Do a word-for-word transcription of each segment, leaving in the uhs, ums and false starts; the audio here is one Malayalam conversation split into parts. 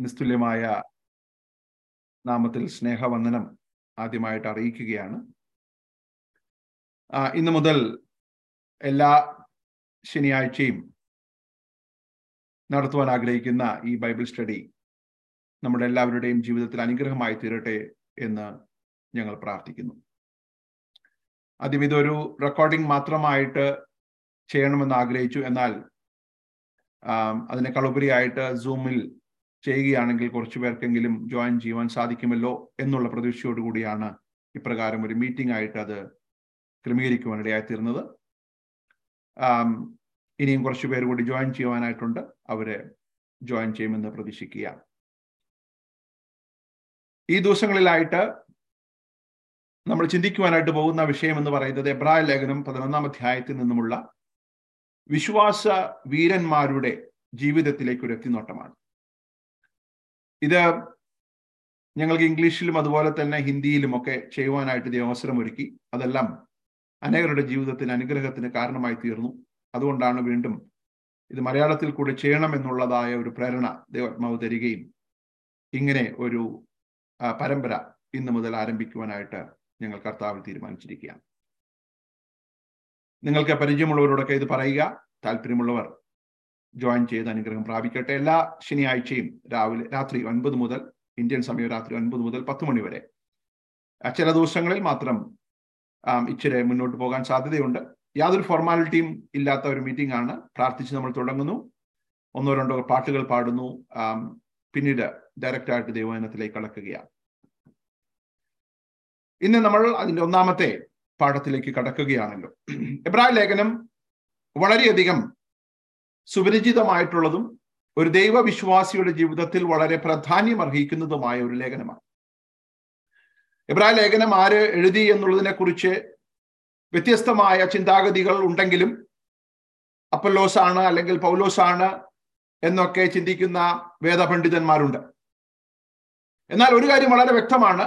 നിസ്തുല്യമായ നാമത്തിൽ സ്നേഹവന്ദനം ആദ്യമായിട്ട് അറിയിക്കുകയാണ്. ഇന്നു മുതൽ എല്ലാ ശനിയാഴ്ചയും നടത്തുവാൻ ആഗ്രഹിക്കുന്ന ഈ ബൈബിൾ സ്റ്റഡി നമ്മുടെ എല്ലാവരുടെയും ജീവിതത്തിൽ അനുഗ്രഹമായി തീരട്ടെ എന്ന് ഞങ്ങൾ പ്രാർത്ഥിക്കുന്നു. ആദ്യം ഇതൊരു റെക്കോർഡിംഗ് മാത്രമായിട്ട് ചെയ്യണമെന്ന് ആഗ്രഹിച്ചു. എന്നാൽ അതിനേക്കാൾ ഉപരിയായിട്ട് സൂമിൽ ചെയ്യുകയാണെങ്കിൽ കുറച്ചു പേർക്കെങ്കിലും ജോയിൻ ചെയ്യുവാൻ സാധിക്കുമല്ലോ എന്നുള്ള പ്രതീക്ഷയോടുകൂടിയാണ് ഇപ്രകാരം ഒരു മീറ്റിംഗ് ആയിട്ട് അത് ക്രമീകരിക്കുവാനിടയായി തീർന്നത്. ഇനിയും കുറച്ചു പേര് കൂടി ജോയിൻ ചെയ്യുവാനായിട്ടുണ്ട്. അവരെ ജോയിൻ ചെയ്യുമെന്ന് പ്രതീക്ഷിക്കുക. ഈ ദിവസങ്ങളിലായിട്ട് നമ്മൾ ചിന്തിക്കുവാനായിട്ട് പോകുന്ന വിഷയം എന്ന് പറയുന്നത് എബ്രായ ലേഖനം പതിനൊന്നാം അധ്യായത്തിൽ നിന്നുമുള്ള വിശ്വാസ വീരന്മാരുടെ ജീവിതത്തിലേക്ക് ഒരു എത്തിനോട്ടമാണ്. ഇത് ഞങ്ങൾക്ക് ഇംഗ്ലീഷിലും അതുപോലെ തന്നെ ഹിന്ദിയിലും ഒക്കെ ചെയ്യുവാനായിട്ട് ഇത് അവസരം ഒരുക്കി. അതെല്ലാം അനേകരുടെ ജീവിതത്തിന് അനുഗ്രഹത്തിന് കാരണമായി തീർന്നു. അതുകൊണ്ടാണ് വീണ്ടും ഇത് മലയാളത്തിൽ കൂടി ചെയ്യണം എന്നുള്ളതായ ഒരു പ്രേരണ ദൈവാത്മാവ് തരികയും ഇങ്ങനെ ഒരു പരമ്പര ഇന്ന് മുതൽ ആരംഭിക്കുവാനായിട്ട് ഞങ്ങൾ കർത്താവിൽ തീരുമാനിച്ചിരിക്കുകയാണ്. നിങ്ങൾക്ക് പരിചയമുള്ളവരോടൊക്കെ ഇത് പറയുക. താല്പര്യമുള്ളവർ ജോയിൻ ചെയ്ത് അനുഗ്രഹം പ്രാപിക്കട്ടെ. എല്ലാ ശനിയാഴ്ചയും രാവിലെ രാത്രി ഒൻപത് മുതൽ ഇന്ത്യൻ സമയം രാത്രി ഒൻപത് മുതൽ പത്ത് മണി വരെ. ചില ദിവസങ്ങളിൽ മാത്രം ഇച്ചിരി മുന്നോട്ട് പോകാൻ സാധ്യതയുണ്ട്. യാതൊരു ഫോർമാലിറ്റിയും ഇല്ലാത്ത ഒരു മീറ്റിംഗ് ആണ്. പ്രാർത്ഥിച്ച് നമ്മൾ തുടങ്ങുന്നു, ഒന്നോ രണ്ടോ പാട്ടുകൾ പാടുന്നു, പിന്നീട് ഡയറക്റ്റായിട്ട് ദൈവവചനത്തിലേക്ക് കടക്കുകയാണ്. ഇന്ന് നമ്മൾ അതിൻ്റെ ഒന്നാമത്തെ പാഠത്തിലേക്ക് കടക്കുകയാണല്ലോ. എബ്രായ ലേഖനം വളരെയധികം സുപരിചിതമായിട്ടുള്ളതും ഒരു ദൈവവിശ്വാസിയുടെ ജീവിതത്തിൽ വളരെ പ്രാധാന്യം അർഹിക്കുന്നതുമായ ഒരു ലേഖനമാണ്. എബ്രായ ലേഖനം ആര് എഴുതി എന്നുള്ളതിനെ കുറിച്ച് വ്യത്യസ്തമായ ചിന്താഗതികൾ ഉണ്ടെങ്കിലും അപ്പൊല്ലോസ് ആണ് അല്ലെങ്കിൽ പൗലോസ് ആണ് എന്നൊക്കെ ചിന്തിക്കുന്ന വേദപണ്ഡിതന്മാരുണ്ട്. എന്നാൽ ഒരു കാര്യം വളരെ വ്യക്തമാണ്.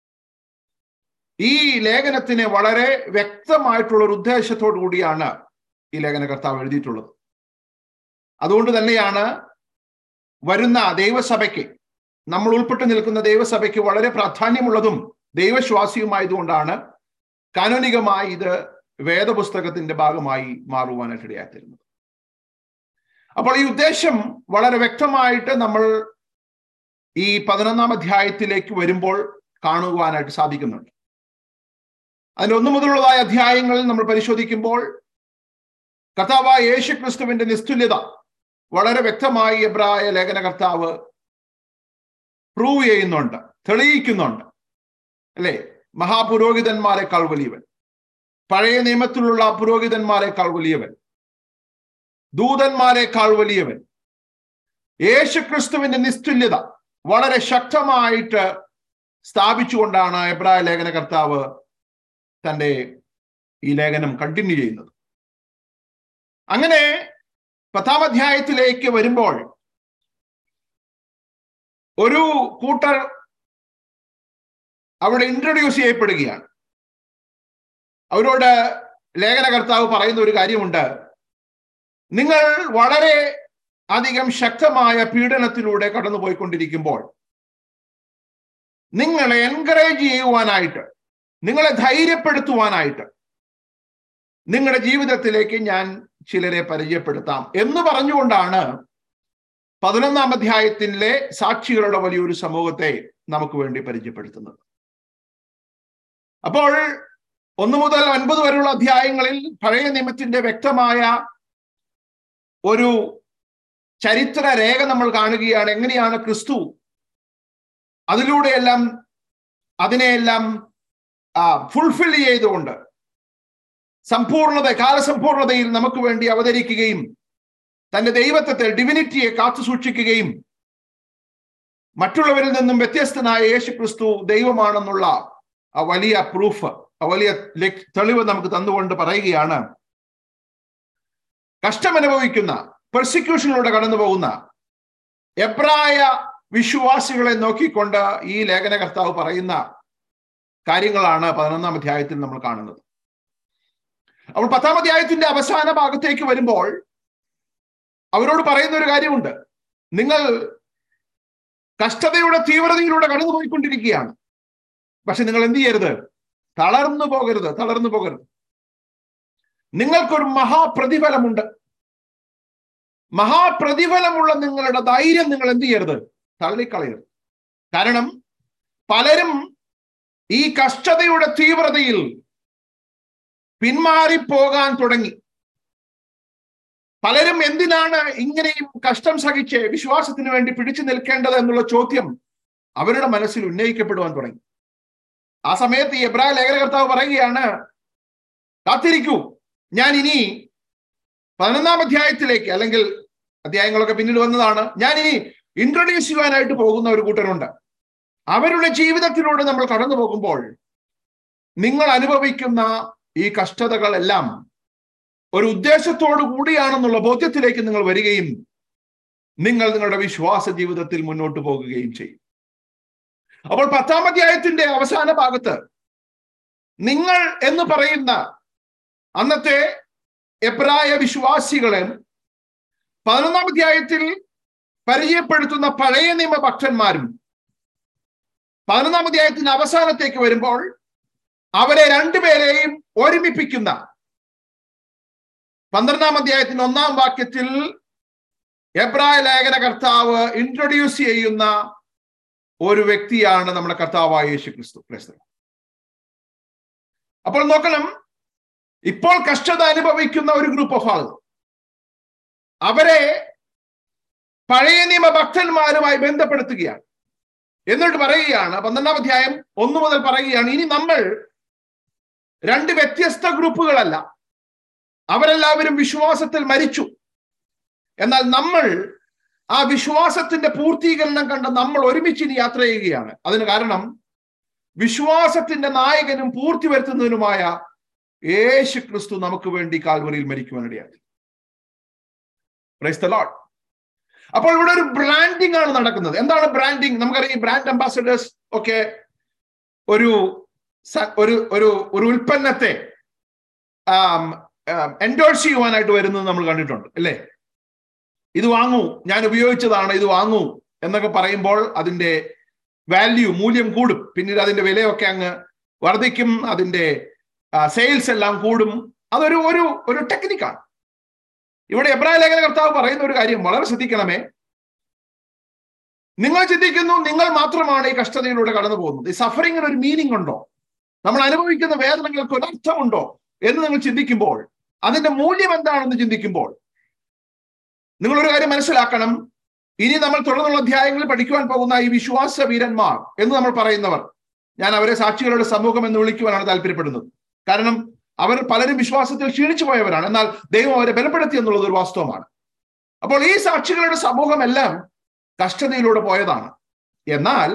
ഈ ലേഖനത്തിന് വളരെ വ്യക്തമായിട്ടുള്ള ഒരു ഉദ്ദേശത്തോടു കൂടിയാണ് ഈ ലേഖന കർത്താവ് എഴുതിയിട്ടുള്ളത്. അതുകൊണ്ട് തന്നെയാണ് വരുന്ന ദൈവസഭയ്ക്ക്, നമ്മൾ ഉൾപ്പെട്ടു നിൽക്കുന്ന ദൈവസഭയ്ക്ക് വളരെ പ്രാധാന്യമുള്ളതും ദൈവശ്വാസിയുമായതുകൊണ്ടാണ് കാനോനികമായി ഇത് വേദപുസ്തകത്തിന്റെ ഭാഗമായി മാറുവാനായിട്ട് ഇടയായിത്തീരുന്നത്. അപ്പോൾ ഈ ഉദ്ദേശം വളരെ വ്യക്തമായിട്ട് നമ്മൾ ഈ പതിനൊന്നാം അധ്യായത്തിലേക്ക് വരുമ്പോൾ കാണുവാനായിട്ട് സാധിക്കുന്നുണ്ട്. അതിൽ ഒന്നു മുതലുള്ളതായ അധ്യായങ്ങളിൽ നമ്മൾ പരിശോധിക്കുമ്പോൾ കർത്താവായ യേശു ക്രിസ്തുവിന്റെ നിസ്തുല്യത വളരെ വ്യക്തമായി എബ്രായ ലേഖന കർത്താവ് പ്രൂവ് ചെയ്യുന്നുണ്ട്, തെളിയിക്കുന്നുണ്ട്. അല്ലേ? മഹാപുരോഹിതന്മാരെക്കാൾ വലിയവൻ, പഴയ നിയമത്തിലുള്ള പുരോഹിതന്മാരെക്കാൾ വലിയവൻ, ദൂതന്മാരെക്കാൾ വലിയവൻ, യേശു ക്രിസ്തുവിന്റെ നിസ്തുല്യത വളരെ ശക്തമായിട്ട് സ്ഥാപിച്ചുകൊണ്ടാണ് എബ്രായ ലേഖന കർത്താവ് തൻ്റെ ഈ ലേഖനം കണ്ടിന്യൂ ചെയ്യുന്നത്. അങ്ങനെ പത്താം അധ്യായത്തിലേക്ക് വരുമ്പോൾ ഒരു കൂട്ടർ അവിടെ ഇൻട്രൊഡ്യൂസ് ചെയ്യപ്പെടുകയാണ്. അവരോട് ലേഖന കർത്താവ് പറയുന്ന ഒരു കാര്യമുണ്ട്. നിങ്ങൾ വളരെ അധികം ശക്തമായ പീഡനത്തിലൂടെ കടന്നുപോയിക്കൊണ്ടിരിക്കുമ്പോൾ നിങ്ങളെ എൻകറേജ് ചെയ്യുവാനായിട്ട്, നിങ്ങളെ ധൈര്യപ്പെടുത്തുവാനായിട്ട് നിങ്ങളുടെ ജീവിതത്തിലേക്ക് ഞാൻ ചിലരെ പരിചയപ്പെടുത്താം എന്ന് പറഞ്ഞുകൊണ്ടാണ് പതിനൊന്നാം അധ്യായത്തിലെ സാക്ഷികളുടെ വലിയൊരു സമൂഹത്തെ നമുക്ക് വേണ്ടി പരിചയപ്പെടുത്തുന്നത്. അപ്പോൾ ഒന്ന് മുതൽ ഒൻപത് വരെയുള്ള അധ്യായങ്ങളിൽ പഴയ നിയമത്തിന്റെ വ്യക്തമായ ഒരു ചരിത്ര രേഖ നമ്മൾ കാണുകയാണ്. എങ്ങനെയാണ് ക്രിസ്തു അതിലൂടെയെല്ലാം അതിനെയെല്ലാം ഫുൾഫിൽ ചെയ്തുകൊണ്ട് സമ്പൂർണത കാലസമ്പൂർണതയിൽ നമുക്ക് വേണ്ടി അവതരിക്കുകയും തന്റെ ദൈവത്വത്തെ, ഡിവിനിറ്റിയെ കാത്തു സൂക്ഷിക്കുകയും മറ്റുള്ളവരിൽ നിന്നും വ്യത്യസ്തനായ യേശു ക്രിസ്തു ദൈവമാണെന്നുള്ള ആ വലിയ പ്രൂഫ്, ആ വലിയ തെളിവ് നമുക്ക് തന്നുകൊണ്ട് പറയുകയാണ്, കഷ്ടമനുഭവിക്കുന്ന, പെർസിക്യൂഷനിലൂടെ കടന്നു പോകുന്ന എബ്രായ വിശ്വാസികളെ നോക്കിക്കൊണ്ട് ഈ ലേഖന കർത്താവ് പറയുന്ന കാര്യങ്ങളാണ് പതിനൊന്നാം അധ്യായത്തിൽ നമ്മൾ കാണുന്നത്. അപ്പോൾ പത്താം അധ്യായത്തിന്റെ അവസാന ഭാഗത്തേക്ക് വരുമ്പോൾ അവരോട് പറയുന്ന ഒരു കാര്യമുണ്ട്. നിങ്ങൾ കഷ്ടതയുടെ തീവ്രതയിലൂടെ കടന്നുപോയിക്കൊണ്ടിരിക്കുകയാണ്. പക്ഷെ നിങ്ങൾ എന്ത് ചെയ്യരുത്? തളർന്നു പോകരുത്, തളർന്നു പോകരുത്. നിങ്ങൾക്കൊരു മഹാപ്രതിഫലമുണ്ട്. മഹാപ്രതിഫലമുള്ള നിങ്ങളുടെ ധൈര്യം നിങ്ങൾ എന്ത് ചെയ്യരുത്? തള്ളിക്കളയരുത്. കാരണം പലരും ഈ കഷ്ടതയുടെ തീവ്രതയിൽ പിന്മാറിപ്പോകാൻ തുടങ്ങി. പലരും എന്തിനാണ് ഇങ്ങനെയും കഷ്ടം സഹിച്ച് വിശ്വാസത്തിന് വേണ്ടി പിടിച്ചു നിൽക്കേണ്ടത് എന്നുള്ള ചോദ്യം അവരുടെ മനസ്സിൽ ഉന്നയിക്കപ്പെടുവാൻ തുടങ്ങി. ആ സമയത്ത് ഈ എബ്രായ ലേഖനകർത്താവ് പറയുകയാണ്, കാത്തിരിക്കൂ, ഞാൻ ഇനി പതിനൊന്നാം അധ്യായത്തിലേക്ക്, അല്ലെങ്കിൽ അധ്യായങ്ങളൊക്കെ പിന്നീട് വന്നതാണ്, ഞാൻ ഇനി ഇൻട്രൊഡ്യൂസ് ചെയ്യുവാനായിട്ട് പോകുന്ന ഒരു കൂട്ടരുണ്ട്. അവരുടെ ജീവിതത്തിലൂടെ നമ്മൾ കടന്നു പോകുമ്പോൾ നിങ്ങൾ അനുഭവിക്കുന്ന ഈ കഷ്ടതകളെല്ലാം ഒരു ഉദ്ദേശത്തോടു കൂടിയാണെന്നുള്ള ബോധ്യത്തിലേക്ക് നിങ്ങൾ വരികയും നിങ്ങൾ നിങ്ങളുടെ വിശ്വാസ ജീവിതത്തിൽ മുന്നോട്ട് പോകുകയും ചെയ്യും. അപ്പോൾ പത്താം അധ്യായത്തിന്റെ അവസാന ഭാഗത്ത് നിങ്ങൾ എന്ന് പറയുന്ന അന്നത്തെ എബ്രായ വിശ്വാസികളെ പതിനൊന്നാം അധ്യായത്തിൽ പരിചയപ്പെടുത്തുന്ന പഴയ നിയമ ഭക്തന്മാരും പതിനൊന്നാം അധ്യായത്തിന്റെ അവസാനത്തേക്ക് വരുമ്പോൾ അവരെ രണ്ടുപേരെയും ഒരുമിപ്പിക്കുന്ന പന്ത്രണ്ടാം അധ്യായത്തിന്റെ ഒന്നാം വാക്യത്തിൽ എബ്രായ ലേഖന കർത്താവ് ഇൻട്രൊഡ്യൂസ് ചെയ്യുന്ന ഒരു വ്യക്തിയാണ് നമ്മുടെ കർത്താവായ യേശു ക്രിസ്തു. അപ്പോൾ നോക്കണം, ഇപ്പോൾ കഷ്ടത അനുഭവിക്കുന്ന ഒരു ഗ്രൂപ്പ് ഓഫ് ആളുകൾ, അവരെ പഴയ നിയമ ഭക്തന്മാരുമായി ബന്ധപ്പെടുത്തുകയാണ്. എന്നിട്ട് പറയുകയാണ്, പന്ത്രണ്ടാം അധ്യായം ഒന്നു മുതൽ പറയുകയാണ്, ഇനി നമ്മൾ രണ്ട് വ്യത്യസ്ത ഗ്രൂപ്പുകളല്ല, അവരെല്ലാവരും വിശ്വാസത്തിൽ മരിച്ചു. എന്നാൽ നമ്മൾ ആ വിശ്വാസത്തിന്റെ പൂർത്തീകരണം കണ്ട നമ്മൾ ഒരുമിച്ച് ഇനി യാത്ര ചെയ്യുകയാണ്. അതിന് കാരണം വിശ്വാസത്തിന്റെ നായകനും പൂർത്തി വരുത്തുന്നതിനുമായ യേശു ക്രിസ്തു നമുക്ക് വേണ്ടി കാൽവറിയിൽ മരിക്കുവാനിടയായി. Price the Lord. അപ്പോൾ ഇവിടെ ഒരു ബ്രാൻഡിംഗ് ആണ് നടക്കുന്നത്. എന്താണ് ബ്രാൻഡിങ്? നമുക്കറിയാം, ബ്രാൻഡ് അംബാസഡേഴ്സ് ഒക്കെ ഒരു ഒരു ഒരു ഉൽപ്പന്നത്തെ എൻഡോഴ്സ് ചെയ്യുവാനായിട്ട് വരുന്നത് നമ്മൾ കണ്ടിട്ടുണ്ട്, അല്ലേ? ഇത് വാങ്ങൂ, ഞാൻ ഉപയോഗിച്ചതാണ്, ഇത് വാങ്ങൂ എന്നൊക്കെ പറയുമ്പോൾ അതിന്റെ വാല്യൂ, മൂല്യം കൂടും. പിന്നീട് അതിന്റെ വിലയൊക്കെ അങ്ങ് വർദ്ധിക്കും, അതിന്റെ സെയിൽസ് എല്ലാം കൂടും. അതൊരു ഒരു ഒരു ടെക്നിക്കാണ്. ഇവിടെ എബ്രായ ലേഖന കർത്താവ് പറയുന്ന ഒരു കാര്യം വളരെ ശ്രദ്ധിക്കണമേ. നിങ്ങൾ ചിന്തിക്കുന്നു നിങ്ങൾ മാത്രമാണ് ഈ കഷ്ടതയിലൂടെ കടന്നു പോകുന്നത്. ഈ സഫറിങ്ങിന് ഒരു മീനിങ് ഉണ്ടോ? നമ്മൾ അനുഭവിക്കുന്ന വേദനകൾക്ക് ഒരു അർത്ഥമുണ്ടോ എന്ന് നിങ്ങൾ ചിന്തിക്കുമ്പോൾ, അതിന്റെ മൂല്യം എന്താണെന്ന് ചിന്തിക്കുമ്പോൾ, നിങ്ങളൊരു കാര്യം മനസ്സിലാക്കണം. ഇനി നമ്മൾ തുടർന്നുള്ള അധ്യായങ്ങളിൽ പഠിക്കുവാൻ പോകുന്ന ഈ വിശ്വാസ വീരന്മാർ എന്ന് നമ്മൾ പറയുന്നവർ, ഞാൻ അവരെ സാക്ഷികളുടെ സമൂഹം എന്ന് വിളിക്കുവാനാണ് താല്പര്യപ്പെടുന്നത്. കാരണം അവർ പലരും വിശ്വാസത്തിൽ ക്ഷീണിച്ചു പോയവരാണ്, എന്നാൽ ദൈവം അവരെ ബലപ്പെടുത്തി എന്നുള്ളത് ഒരു വാസ്തവമാണ്. അപ്പോൾ ഈ സാക്ഷികളുടെ സമൂഹം എല്ലാം കഷ്ടതയിലൂടെ പോയതാണ്. എന്നാൽ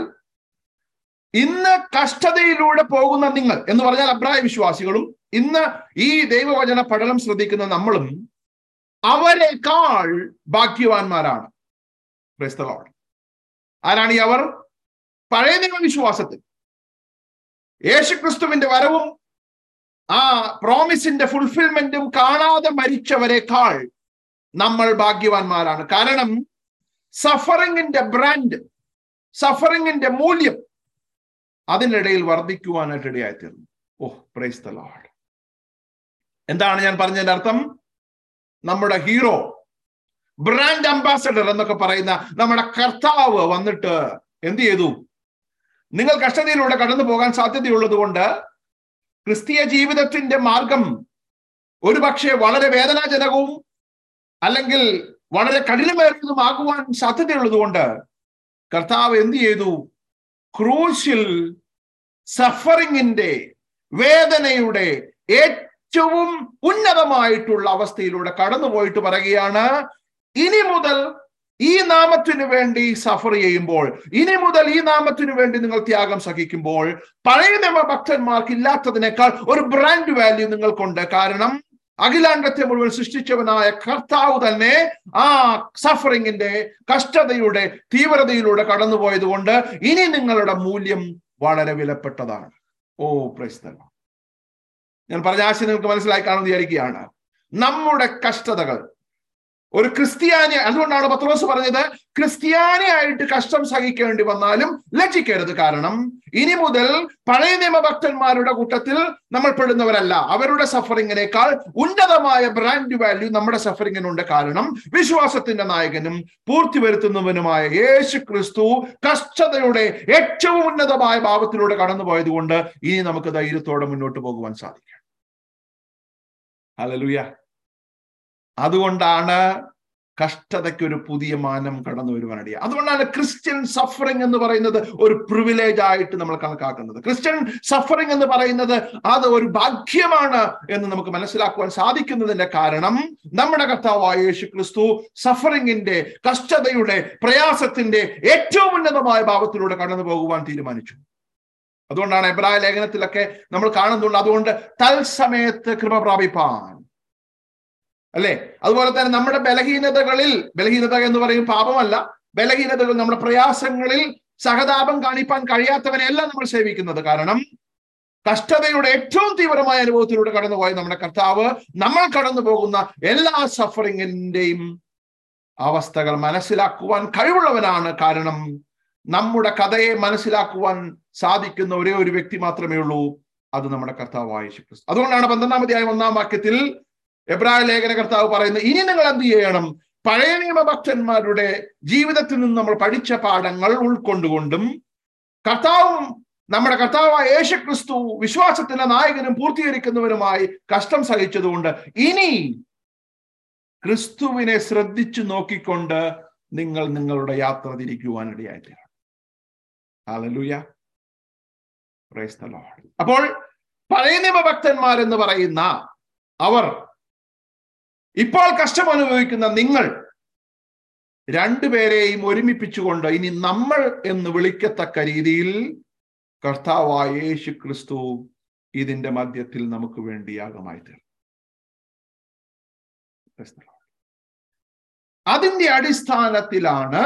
ഇന്ന് കഷ്ടതയിലൂടെ പോകുന്ന നിങ്ങൾ എന്ന് പറഞ്ഞാൽ എബ്രായ വിശ്വാസികളും ഇന്ന് ഈ ദൈവവചന പഠനം ശ്രദ്ധിക്കുന്ന നമ്മളും അവരെക്കാൾ ഭാഗ്യവാന്മാരാണ്. Price the Lord. ആരാണ് ഈ അവർ? പഴയ നിയമ വിശ്വാസത്തിൽ യേശുക്രിസ്തുവിന്റെ വരവും ആ പ്രോമിസിന്റെ ഫുൾഫിൽമെന്റും കാണാതെ മരിച്ചവരെക്കാൾ നമ്മൾ ഭാഗ്യവാന്മാരാണ്. കാരണം സഫറിങ്ങിന്റെ ബ്രാൻഡ്, സഫറിങ്ങിന്റെ മൂല്യം അതിനിടയിൽ വർദ്ധിക്കുവാനായിട്ട് ഇടയായിത്തീർന്നു. Oh, praise the Lord. എന്താണ് ഞാൻ പറഞ്ഞതിന്റെ അർത്ഥം? നമ്മുടെ ഹീറോ, ബ്രാൻഡ് അംബാസഡർ എന്നൊക്കെ പറയുന്ന നമ്മുടെ കർത്താവ് വന്നിട്ട് എന്ത് ചെയ്തു? നിങ്ങൾ കഷ്ടതയിലൂടെ കടന്നു പോകാൻ സാധ്യതയുള്ളത് കൊണ്ട് ക്രിസ്തീയ ജീവിതത്തിന്റെ മാർഗം ഒരുപക്ഷെ വളരെ വേദനാജനകവും അല്ലെങ്കിൽ വളരെ കഠിനമേറിയതുമാകുവാൻ സാധ്യതയുള്ളത് കൊണ്ട് കർത്താവ് എന്ത് ചെയ്തു? ക്രൂശിൽ സഫറിങ്ങിന്റെ, വേദനയുടെ ഏറ്റവും ഉന്നതമായിട്ടുള്ള അവസ്ഥയിലൂടെ കടന്നുപോയിട്ട് പറയുകയാണ്, ഇനി മുതൽ ഈ നാമത്തിനു വേണ്ടി സഫർ ചെയ്യുമ്പോൾ, ഇനി മുതൽ ഈ നാമത്തിനു വേണ്ടി നിങ്ങൾ ത്യാഗം സഹിക്കുമ്പോൾ, പഴയ നിയമ ഭക്തന്മാർക്ക് ഇല്ലാത്തതിനേക്കാൾ ഒരു ബ്രാൻഡ് വാല്യൂ നിങ്ങൾക്കുണ്ട്. കാരണം അഖിലാണ്ടത്തെ മുഴുവൻ സൃഷ്ടിച്ചവനായ കർത്താവ് തന്നെ ആ സഫറിങ്ങിന്റെ, കഷ്ടതയുടെ തീവ്രതയിലൂടെ കടന്നുപോയത് കൊണ്ട് ഇനി നിങ്ങളുടെ മൂല്യം വളരെ വിലപ്പെട്ടതാണ്. Oh, praise the Lord. ഞാൻ പറഞ്ഞ ആശയം നിങ്ങൾക്ക് മനസ്സിലായി കാണുമെന്ന് വിചാരിക്കുകയാണ്. നമ്മുടെ കഷ്ടതകൾ ഒരു ക്രിസ്ത്യാനി, അതുകൊണ്ടാണ് പത്രോസ് പറഞ്ഞത്, ക്രിസ്ത്യാനിയായിട്ട് കഷ്ടം സഹിക്കേണ്ടി വന്നാലും ലജ്ജിക്കരുത്. കാരണം ഇനി മുതൽ പഴയ നിയമഭക്തന്മാരുടെ കൂട്ടത്തിൽ നമ്മൾ പെടുന്നവരല്ല. അവരുടെ സഫറിങ്ങിനേക്കാൾ ഉന്നതമായ ബ്രാൻഡ് വാല്യൂ നമ്മുടെ സഫറിങ്ങിനുണ്ട്. കാരണം വിശ്വാസത്തിന്റെ നായകനും പൂർത്തി വരുത്തുന്നവനുമായ യേശു ക്രിസ്തു കഷ്ടതയുടെ ഏറ്റവും ഉന്നതമായ ഭാവത്തിലൂടെ കടന്നുപോയത് കൊണ്ട് ഇനി നമുക്ക് ധൈര്യത്തോടെ മുന്നോട്ട് പോകുവാൻ സാധിക്കും. ഹല്ലേലൂയ. അതുകൊണ്ടാണ് കഷ്ടതയ്ക്ക് ഒരു പുതിയ മാനം കടന്നു വരുവാനിടയ. അതുകൊണ്ടാണ് ക്രിസ്ത്യൻ സഫറിംഗ് എന്ന് പറയുന്നത് ഒരു പ്രിവിലേജ് ആയിട്ട് നമ്മൾ കണക്കാക്കുന്നത്. ക്രിസ്ത്യൻ സഫറിംഗ് എന്ന് പറയുന്നത് അത് ഒരു ഭാഗ്യമാണ് എന്ന് നമുക്ക് മനസ്സിലാക്കുവാൻ സാധിക്കുന്നതിന്റെ കാരണം നമ്മുടെ കർത്താവായ യേശു ക്രിസ്തു സഫറിംഗിന്റെ, കഷ്ടതയുടെ, പ്രയാസത്തിന്റെ ഏറ്റവും ഉന്നതമായ ഭാവത്തിലൂടെ കടന്നു പോകുവാൻ തീരുമാനിച്ചു. അതുകൊണ്ടാണ് എബ്രായ ലേഖനത്തിലൊക്കെ നമ്മൾ കാണുന്നുണ്ട്, അതുകൊണ്ട് തൽസമയത്ത് കൃപ പ്രാപിപ്പാൻ, അല്ലെ? അതുപോലെ തന്നെ നമ്മുടെ ബലഹീനതകളിൽ, ബലഹീനത എന്ന് പറയും പാപമല്ല, ബലഹീനതകൾ, നമ്മുടെ പ്രയാസങ്ങളിൽ സഹതാപം കാണിപ്പാൻ കഴിയാത്തവനെയല്ല നമ്മൾ സേവിക്കുന്നത്. കാരണം കഷ്ടതയുടെ ഏറ്റവും തീവ്രമായ അനുഭവത്തിലൂടെ കടന്നുപോയ നമ്മുടെ കർത്താവ് നമ്മൾ കടന്നു പോകുന്ന എല്ലാ സഫറിങ്ങിന്റെയും അവസ്ഥകൾ മനസ്സിലാക്കുവാൻ കഴിവുള്ളവനാണ്. കാരണം നമ്മുടെ കഥയെ മനസ്സിലാക്കുവാൻ സാധിക്കുന്ന ഒരേ ഒരു വ്യക്തി മാത്രമേ ഉള്ളൂ, അത് നമ്മുടെ കർത്താവായ യേശു ക്രിസ്തു. അതുകൊണ്ടാണ് പന്ത്രണ്ടാം അധ്യായം ഒന്നാം വാക്യത്തിൽ എബ്രായ ലേഖന കർത്താവ് പറയുന്നത്, ഇനി നിങ്ങൾ എന്ത് ചെയ്യണം? പഴയ നിയമഭക്തന്മാരുടെ ജീവിതത്തിൽ നിന്ന് നമ്മൾ പഠിച്ച പാഠങ്ങൾ ഉൾക്കൊണ്ടുകൊണ്ടും കർത്താവും നമ്മുടെ കർത്താവായ യേശു ക്രിസ്തു വിശ്വാസത്തിന്റെ നായകനും പൂർത്തീകരിക്കുന്നവരുമായി കഷ്ടം സഹിച്ചതുകൊണ്ട് ഇനി ക്രിസ്തുവിനെ ശ്രദ്ധിച്ചു നോക്കിക്കൊണ്ട് നിങ്ങൾ നിങ്ങളുടെ യാത്ര തിരിക്കുവാനിടയായിത്തീരണം. ഹല്ലേലൂയ. Praise the Lord. അപ്പോൾ പഴയ നിയമഭക്തന്മാർ എന്ന് പറയുന്ന അവർ, ഇപ്പോൾ കഷ്ടം അനുഭവിക്കുന്ന നിങ്ങൾ, രണ്ടുപേരെയും ഒരുമിപ്പിച്ചുകൊണ്ട് ഇനി നമ്മൾ എന്ന് വിളിക്കത്തക്ക രീതിയിൽ കർത്താവായ യേശു ക്രിസ്തു ഇതിന്റെ മധ്യത്തിൽ നമുക്ക് വേണ്ടി യാഗമായി തീർന്നു. അതിന്റെ അടിസ്ഥാനത്തിലാണ്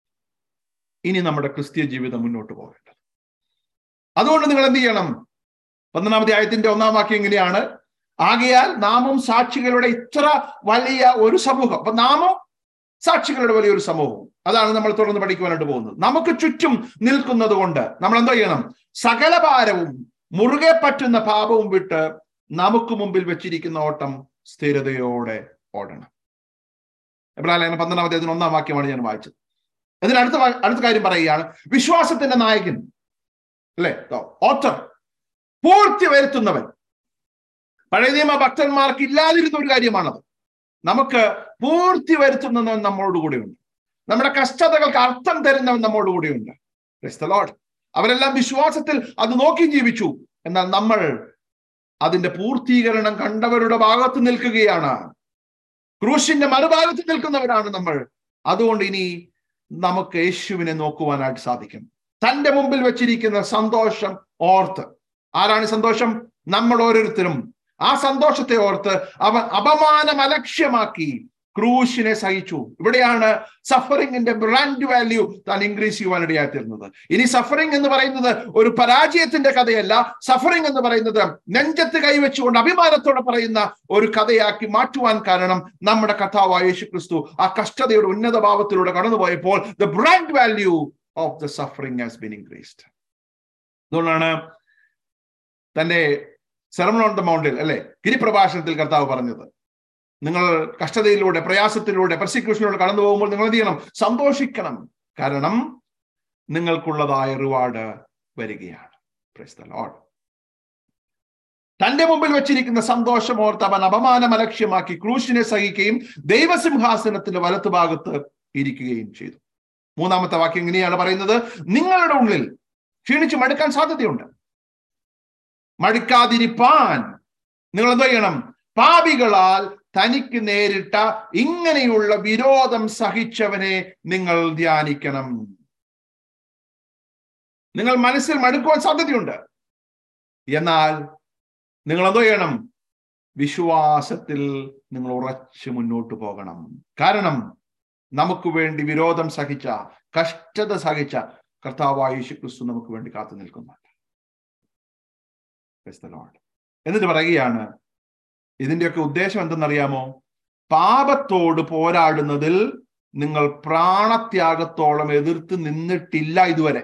ഇനി നമ്മുടെ ക്രിസ്തീയ ജീവിതം മുന്നോട്ട് പോകേണ്ടത്. അതുകൊണ്ട് നിങ്ങൾ എന്ത് ചെയ്യണം? പന്ത്രണ്ടാം അധ്യായത്തിന്റെ ഒന്നാം വാക്യം എങ്ങനെയാണ്? ആകയാൽ നാമും സാക്ഷികളുടെ ഇത്ര വലിയ ഒരു സമൂഹം, അപ്പൊ നാമും സാക്ഷികളുടെ വലിയൊരു സമൂഹം, അതാണ് നമ്മൾ തുടർന്ന് പഠിക്കുവാനായിട്ട് പോകുന്നത്. നമുക്ക് ചുറ്റും നിൽക്കുന്നത് കൊണ്ട് നമ്മൾ എന്തോ ചെയ്യണം? സകല ഭാരവും മുറുകെ പറ്റുന്ന പാപവും വിട്ട് നമുക്ക് മുമ്പിൽ വെച്ചിരിക്കുന്ന ഓട്ടം സ്ഥിരതയോടെ ഓടണം. എബ്രായ ലേഖനം പന്ത്രണ്ടാം അധ്യായത്തിന് ഒന്നാം വാക്യമാണ് ഞാൻ വായിച്ചത്. അതിന് അടുത്ത അടുത്ത കാര്യം പറയുകയാണ്, വിശ്വാസത്തിന്റെ നായകൻ, അല്ലെ, ഓത്തർ, പൂർത്തി വരുത്തുന്നവൻ. പഴയ നിയമ ഭക്തന്മാർക്ക് ഇല്ലാതിരുന്ന ഒരു കാര്യമാണത്. നമുക്ക് പൂർത്തി വരുത്തുന്നവൻ നമ്മോട് കൂടെയുണ്ട്. നമ്മുടെ കഷ്ടതകൾക്ക് അർത്ഥം തരുന്നവൻ നമ്മോട് കൂടെയുണ്ട്. Praise the Lord. അവരെല്ലാം വിശ്വാസത്തിൽ അത് നോക്കി ജീവിച്ചു. എന്നാൽ നമ്മൾ അതിന്റെ പൂർത്തീകരണം കണ്ടവരുടെ ഭാഗത്ത് നിൽക്കുകയാണ്. ക്രൂശിന്റെ മറുഭാഗത്ത് നിൽക്കുന്നവരാണ് നമ്മൾ. അതുകൊണ്ട് ഇനി നമുക്ക് യേശുവിനെ നോക്കുവാനായിട്ട് സാധിക്കും. തന്റെ മുമ്പിൽ വെച്ചിരിക്കുന്ന സന്തോഷം ഓർത്ത്, ആരാണ് സന്തോഷം? നമ്മൾ ഓരോരുത്തരും. ആ സന്തോഷത്തെ ഓർത്ത് അവൻ അപമാനം അലക്ഷ്യമാക്കി ക്രൂശിനെ സഹിച്ചു. ഇവിടെയാണ് സഫറിങ്ങിന്റെ ബ്രാൻഡ് വാല്യൂ താൻ ഇൻക്രീസ് ചെയ്യുവാനിടയായി തീർന്നത്. ഇനി സഫറിങ് എന്ന് പറയുന്നത് ഒരു പരാജയത്തിന്റെ കഥയല്ല. സഫറിങ് എന്ന് പറയുന്നത് നെഞ്ചത്ത് കൈവച്ചുകൊണ്ട് അഭിമാനത്തോടെ പറയുന്ന ഒരു കഥയാക്കി മാറ്റുവാൻ കാരണം നമ്മുടെ കർത്താവായ യേശു ക്രിസ്തു ആ കഷ്ടതയുടെ ഉന്നത ഭാവത്തിലൂടെ കടന്നുപോയപ്പോൾ the brand value of the suffering has been increased. അതുകൊണ്ടാണ് തന്റെ സെർമൺ ഓൺ ദ മൗണ്ടിൽ, അല്ലെ, ഗിരിപ്രഭാഷണത്തിൽ കർത്താവ് പറഞ്ഞത്, നിങ്ങൾ കഷ്ടതയിലൂടെ, പ്രയാസത്തിലൂടെ, പെർസിക്യൂഷനിലൂടെ കടന്നു പോകുമ്പോൾ നിങ്ങൾ എന്ത് ചെയ്യണം? സന്തോഷിക്കണം. കാരണം നിങ്ങൾക്കുള്ളതായ റിവാർഡ് വരികയാണ്. Praise the lord. തന്റെ മുമ്പിൽ വെച്ചിരിക്കുന്ന സന്തോഷം ഓർത്ത് അവൻ അപമാനം അലക്ഷ്യമാക്കി ക്രൂശിനെ സഹിക്കുകയും ദൈവസിംഹാസനത്തിന്റെ വലത്തുഭാഗത്ത് ഇരിക്കുകയും ചെയ്തു. മൂന്നാമത്തെ വാക്യം ഇങ്ങനെയാണ് പറയുന്നത്, നിങ്ങളുടെ ഉള്ളിൽ ക്ഷീണിച്ച് മടുക്കാൻ സാധ്യതയുണ്ട്. മടുക്കാതിരിപ്പാൻ നിങ്ങൾ എന്തോ ചെയ്യണം? പാപികളാൽ തനിക്ക് നേരിട്ട ഇങ്ങനെയുള്ള വിരോധം സഹിച്ചവനെ നിങ്ങൾ ധ്യാനിക്കണം. നിങ്ങൾ മനസ്സിൽ മടുക്കുവാൻ സാധ്യതയുണ്ട്. എന്നാൽ നിങ്ങൾ എന്തോ ചെയ്യണം? വിശ്വാസത്തിൽ നിങ്ങൾ ഉറച്ചു മുന്നോട്ട് പോകണം. കാരണം നമുക്ക് വേണ്ടി വിരോധം സഹിച്ച, കഷ്ടത സഹിച്ച കർത്താവായ യേശു ക്രിസ്തു നമുക്ക് വേണ്ടി കാത്തു നിൽക്കുന്നുണ്ട്. എന്നിട്ട് പറയുകയാണ്, ഇതിന്റെയൊക്കെ ഉദ്ദേശം എന്തെന്നറിയാമോ? പാപത്തോട് പോരാടുന്നതിൽ നിങ്ങൾ പ്രാണത്യാഗത്തോളം എതിർത്ത് നിന്നിട്ടില്ല ഇതുവരെ.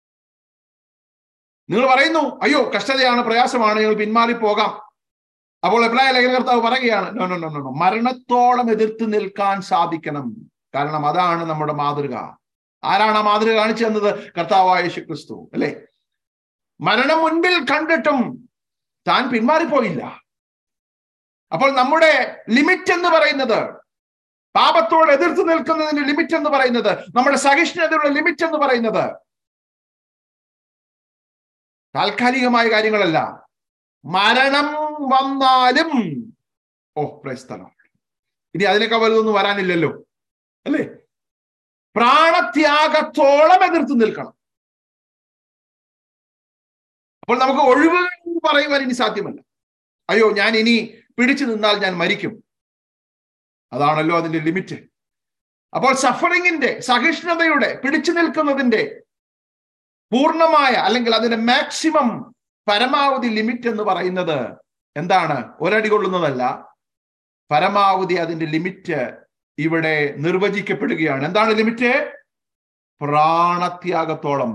നിങ്ങൾ പറയുന്നു, അയ്യോ കഷ്ടതയാണ്, പ്രയാസമാണ്, ഞങ്ങൾ പിന്മാറിപ്പോകാം. അപ്പോൾ എബ്രായ ലേഖന കർത്താവ് പറയുകയാണ്, നോ നോ നോ നോ മരണത്തോളം എതിർത്ത് നിൽക്കാൻ സാധിക്കണം. കാരണം അതാണ് നമ്മുടെ മാതൃക. ആരാണ് ആ മാതൃക കാണിച്ചു തന്നത്? കർത്താവായ യേശു ക്രിസ്തു, അല്ലെ? മരണം മുൻപിൽ കണ്ടിട്ടും താൻ പിന്മാറിപ്പോയില്ല. അപ്പോൾ നമ്മുടെ ലിമിറ്റ് എന്ന് പറയുന്നത്, പാപത്തോട് എതിർത്ത് നിൽക്കുന്നതിന്റെ ലിമിറ്റ് എന്ന് പറയുന്നത്, നമ്മുടെ സഹിഷ്ണുതയുടെ ലിമിറ്റ് എന്ന് പറയുന്നത് താൽക്കാലികമായ കാര്യങ്ങളല്ല. മരണം വന്നാലും ഓ പ്രൈസ് ദി ലോർഡ്, ഇനി അതിനേക്കാൾ വലുതൊന്നും വരാനില്ലല്ലോ, അല്ലേ? പ്രാണത്യാഗത്തോളം എതിർത്ത് നിൽക്കണം. അപ്പോൾ നമുക്ക് ഒഴിവ് പറയുവാൻ ഇനി സാധ്യമല്ല. അയ്യോ ഞാൻ ഇനി പിടിച്ചു നിന്നാൽ ഞാൻ മരിക്കും. അതാണല്ലോ അതിന്റെ ലിമിറ്റ്. അപ്പോൾ സഫറിങ്ങിന്റെ, സഹിഷ്ണുതയുടെ, പിടിച്ചു നിൽക്കുന്നതിന്റെ പൂർണ്ണമായ അല്ലെങ്കിൽ അതിന്റെ മാക്സിമം പരമാവധി ലിമിറ്റ് എന്ന് പറയുന്നത് എന്താണ്? ഒരടി കൊള്ളുന്നതല്ല. പരമാവധി അതിന്റെ ലിമിറ്റ് ഇവിടെ നിർവചിക്കപ്പെടുകയാണ്. എന്താണ് ലിമിറ്റ്? പ്രാണത്യാഗത്തോളം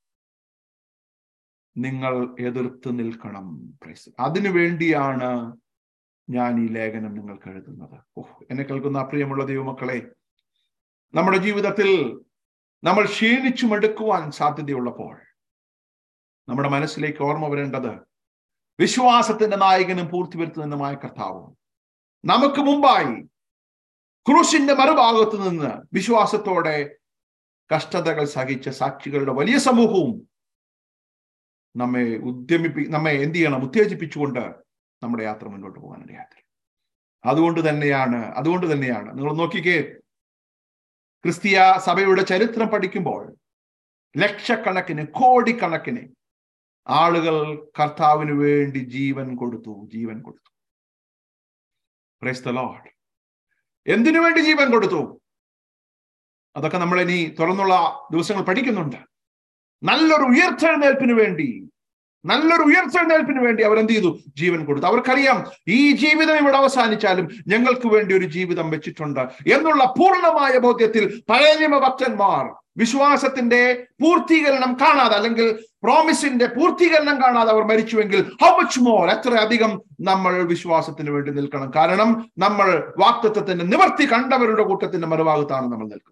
നിങ്ങൾ എതിർത്ത് നിൽക്കണം. അതിനു വേണ്ടിയാണ് ഞാൻ ഈ ലേഖനം നിങ്ങൾക്ക് എഴുതുന്നത്. ഓഹ്, എന്നെ കേൾക്കുന്ന പ്രിയമുള്ള ദൈവമക്കളെ, നമ്മുടെ ജീവിതത്തിൽ നമ്മൾ ക്ഷീണിച്ചു മടുക്കുവാൻ സാധ്യതയുള്ളപ്പോൾ നമ്മുടെ മനസ്സിലേക്ക് ഓർമ്മ വരേണ്ടത് വിശ്വാസത്തിന്റെ നായകനും പൂർത്തിവരുത്തുന്നതുമായ കർത്താവും നമുക്ക് മുമ്പായി ക്രൂശിന്റെ മറുഭാഗത്ത് നിന്ന് വിശ്വാസത്തോടെ കഷ്ടതകൾ സഹിച്ച സാക്ഷികളുടെ വലിയ സമൂഹവും നമ്മെ ഉദ്യമിപ്പി നമ്മെ എന്ത് ചെയ്യണം? ഉത്തേജിപ്പിച്ചുകൊണ്ട് നമ്മുടെ യാത്ര മുന്നോട്ട് പോകാനുള്ള യാത്ര. അതുകൊണ്ട് തന്നെയാണ് അതുകൊണ്ട് തന്നെയാണ് നിങ്ങൾ നോക്കിക്കേ, ക്രിസ്തീയ സഭയുടെ ചരിത്രം പഠിക്കുമ്പോൾ ലക്ഷക്കണക്കിന്, കോടിക്കണക്കിന് ആളുകൾ കർത്താവിന് വേണ്ടി ജീവൻ കൊടുത്തു ജീവൻ കൊടുത്തു പ്രൈസ് ദി ലോർഡ്. എന്തിനു വേണ്ടി ജീവൻ കൊടുത്തു? അതൊക്കെ നമ്മൾ ഇനി തുറന്നുള്ള ദിവസങ്ങൾ പഠിക്കുന്നുണ്ട്. നല്ലൊരു ഉയർത്തെഴുന്നേൽപ്പിന് വേണ്ടി നല്ലൊരു ഉയർത്തെഴുന്നേൽപ്പിന് വേണ്ടി അവർ എന്ത് ചെയ്തു? ജീവൻ കൊടുത്തു. അവർക്കറിയാം ഈ ജീവിതം ഇവിടെ അവസാനിച്ചാലും ഞങ്ങൾക്ക് വേണ്ടി ഒരു ജീവിതം വെച്ചിട്ടുണ്ട് എന്നുള്ള പൂർണ്ണമായ ബോധ്യത്തിൽ പഴയ നിയമ ഭക്തന്മാർ വിശ്വാസത്തിന്റെ പൂർത്തീകരണം കാണാതെ, അല്ലെങ്കിൽ പ്രോമിസിന്റെ പൂർത്തീകരണം കാണാതെ അവർ മരിച്ചുവെങ്കിൽ ഹൗ മച്ച് മോർ, എത്ര അധികം നമ്മൾ വിശ്വാസത്തിന് വേണ്ടി നിൽക്കണം. കാരണം നമ്മൾ വാഗ്ദത്തത്തിന്റെ നിവർത്തി കണ്ടവരുടെ കൂട്ടത്തിന്റെ മറുഭാഗത്താണ് നമ്മൾ നിൽക്കുന്നത്.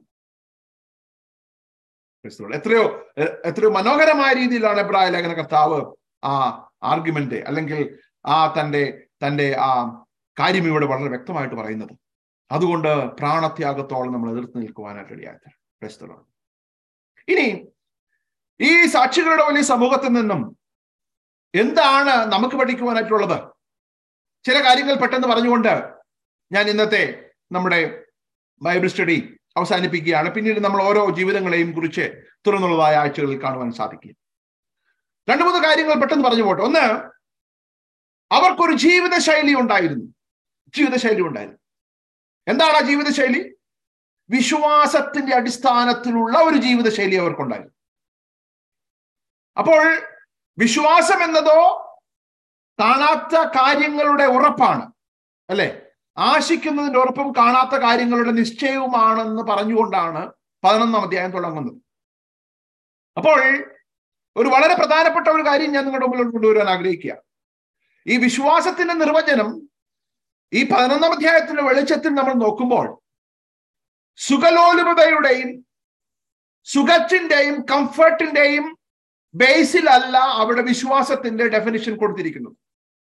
എത്രയോ എത്രയോ മനോഹരമായ രീതിയിലാണ് എബ്രായ ലേഖന കർത്താവ് ആ ആർഗ്യുമെന്റ്, അല്ലെങ്കിൽ ആ തന്റെ തന്റെ ആ കാര്യം ഇവിടെ വളരെ വ്യക്തമായിട്ട് പറയുന്നത്. അതുകൊണ്ട് പ്രാണത്യാഗത്തോളം നമ്മൾ എതിർത്ത് നിൽക്കുവാനായിട്ട് ഇടയായിട്ട്. ഇനി ഈ സാക്ഷികളുടെ വലിയ സമൂഹത്തിൽ നിന്നും എന്താണ് നമുക്ക് പഠിക്കുവാനായിട്ടുള്ളത്? ചില കാര്യങ്ങൾ പെട്ടെന്ന് പറഞ്ഞുകൊണ്ട് ഞാൻ ഇന്നത്തെ നമ്മുടെ ബൈബിൾ സ്റ്റഡി അവസാനിപ്പിക്കുകയാണ്. പിന്നീട് നമ്മൾ ഓരോ ജീവിതങ്ങളെയും കുറിച്ച് തുറന്നുള്ളതായ ആഴ്ചകളിൽ കാണുവാൻ സാധിക്കും. രണ്ടു മൂന്ന് കാര്യങ്ങൾ പെട്ടെന്ന് പറഞ്ഞു പോട്ടെ. ഒന്ന്, അവർക്കൊരു ജീവിതശൈലി ഉണ്ടായിരുന്നു. ജീവിതശൈലി ഉണ്ടായിരുന്നു. എന്താണ് ആ ജീവിതശൈലി? വിശ്വാസത്തിന്റെ അടിസ്ഥാനത്തിലുള്ള ഒരു ജീവിതശൈലി അവർക്കുണ്ടായിരുന്നു. അപ്പോൾ വിശ്വാസം എന്നതോ കാണാത്ത കാര്യങ്ങളുടെ ഉറപ്പാണ്, അല്ലെ? ആശിക്കുന്നതിന്റെ ഉറപ്പും കാണാത്ത കാര്യങ്ങളുടെ നിശ്ചയവുമാണെന്ന് പറഞ്ഞുകൊണ്ടാണ് പതിനൊന്നാം അധ്യായം തുടങ്ങുന്നത്. അപ്പോൾ ഒരു വളരെ പ്രധാനപ്പെട്ട ഒരു കാര്യം ഞാൻ നിങ്ങളുടെ മുമ്പിൽ കൊണ്ടുവരാൻ ആഗ്രഹിക്കുക. ഈ വിശ്വാസത്തിന്റെ നിർവചനം ഈ പതിനൊന്നാം അധ്യായത്തിന്റെ വെളിച്ചത്തിൽ നമ്മൾ നോക്കുമ്പോൾ സുഖലോലുപതയുടെയും സുഖത്തിന്റെയും കംഫർട്ടിന്റെയും ബേസിലല്ല അവിടെ വിശ്വാസത്തിന്റെ ഡെഫിനിഷൻ കൊടുത്തിരിക്കുന്നത്.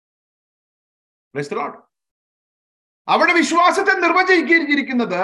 അവിടെ വിശ്വാസത്തെ നിർവചിച്ചിരിക്കുന്നത്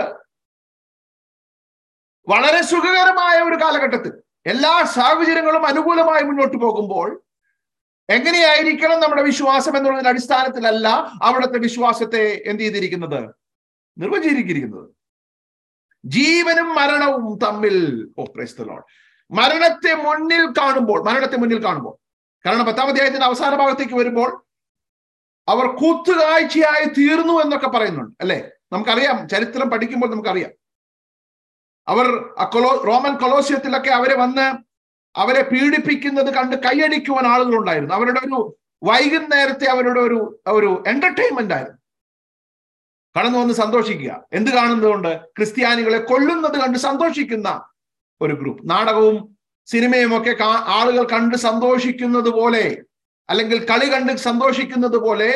വളരെ സുഖകരമായ ഒരു കാലഘട്ടത്തിൽ എല്ലാ സാഹചര്യങ്ങളും അനുകൂലമായി മുന്നോട്ട് പോകുമ്പോൾ എങ്ങനെയായിരിക്കണം നമ്മുടെ വിശ്വാസം എന്നുള്ളതിന്റെ അടിസ്ഥാനത്തിലല്ല അവിടുത്തെ വിശ്വാസത്തെ എന്ത് ചെയ്തിരിക്കുന്നത്? നിർവചിച്ചിരിക്കുന്നത്. ജീവനും മരണവും തമ്മിൽ, ഓ പ്രൈസ് ദി ലോർഡ്, മരണത്തെ മുന്നിൽ കാണുമ്പോൾ മരണത്തെ മുന്നിൽ കാണുമ്പോൾ കാരണം പത്താം അധ്യായത്തിന്റെ അവസാന ഭാഗത്തേക്ക് വരുമ്പോൾ അവർ കൂത്തുകാഴ്ചയായി തീർന്നു എന്നൊക്കെ പറയുന്നുണ്ട്, അല്ലെ? നമുക്കറിയാം, ചരിത്രം പഠിക്കുമ്പോൾ നമുക്കറിയാം. അവർ കൊലോ റോമൻ കൊലോസ്യത്തിലൊക്കെ അവരെ വന്ന് അവരെ പീഡിപ്പിക്കുന്നത് കണ്ട് കൈയടിക്കുവാൻ ആളുകളുണ്ടായിരുന്നു. അവരുടെ ഒരു വൈകുന്നേരത്തെ അവരുടെ ഒരു ഒരു എന്റർടൈൻമെന്റ് ആയിരുന്നു. കടന്നു വന്ന് സന്തോഷിക്കുക. എന്ത് കാണുന്നതുകൊണ്ട്? ക്രിസ്ത്യാനികളെ കൊല്ലുന്നത് കണ്ട് സന്തോഷിക്കുന്ന ഒരു ഗ്രൂപ്പ്. നാടകവും സിനിമയും ഒക്കെ ആളുകൾ കണ്ട് സന്തോഷിക്കുന്നത് പോലെ, അല്ലെങ്കിൽ കളി കണ്ട് സന്തോഷിക്കുന്നത് പോലെ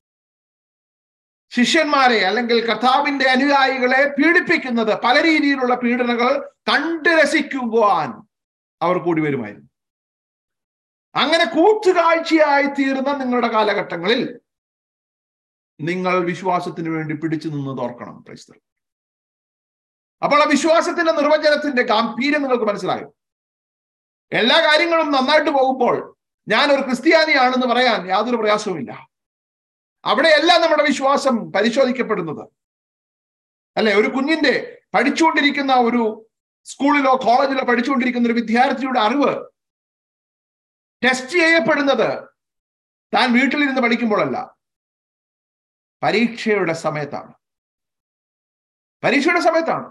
ശിഷ്യന്മാരെ അല്ലെങ്കിൽ കർത്താവിന്റെ അനുയായികളെ പീഡിപ്പിക്കുന്നത്, പല രീതിയിലുള്ള പീഡനങ്ങൾ കണ്ട് രസിക്കുവാൻ അവർ കൂടി വരുമായിരുന്നു. അങ്ങനെ കൂട്ടുകാഴ്ചയായി തീർന്ന നിങ്ങളുടെ കാലഘട്ടങ്ങളിൽ നിങ്ങൾ വിശ്വാസത്തിന് വേണ്ടി പിടിച്ചു നിന്നത് ഓർക്കണം. ക്രൈസ്തവർ. അപ്പോൾ ആ വിശ്വാസത്തിന്റെ നിർവചനത്തിന്റെ ഗാംഭീര്യം നിങ്ങൾക്ക് മനസ്സിലായോ? എല്ലാ കാര്യങ്ങളും നന്നായിട്ട് പോകുമ്പോൾ ഞാൻ ഒരു ക്രിസ്ത്യാനിയാണെന്ന് പറയാൻ യാതൊരു പ്രയാസവുമില്ല. അവിടെയല്ല നമ്മുടെ വിശ്വാസം പരിശോധിക്കപ്പെടുന്നത്, അല്ലെ? ഒരു കുഞ്ഞിന്റെ പഠിച്ചുകൊണ്ടിരിക്കുന്ന ഒരു സ്കൂളിലോ കോളേജിലോ പഠിച്ചുകൊണ്ടിരിക്കുന്ന ഒരു വിദ്യാർത്ഥിയുടെ അറിവ് ടെസ്റ്റ് ചെയ്യപ്പെടുന്നത് താൻ വീട്ടിലിരുന്ന് പഠിക്കുമ്പോഴല്ല, പരീക്ഷയുടെ സമയത്താണ്. പരീക്ഷയുടെ സമയത്താണ്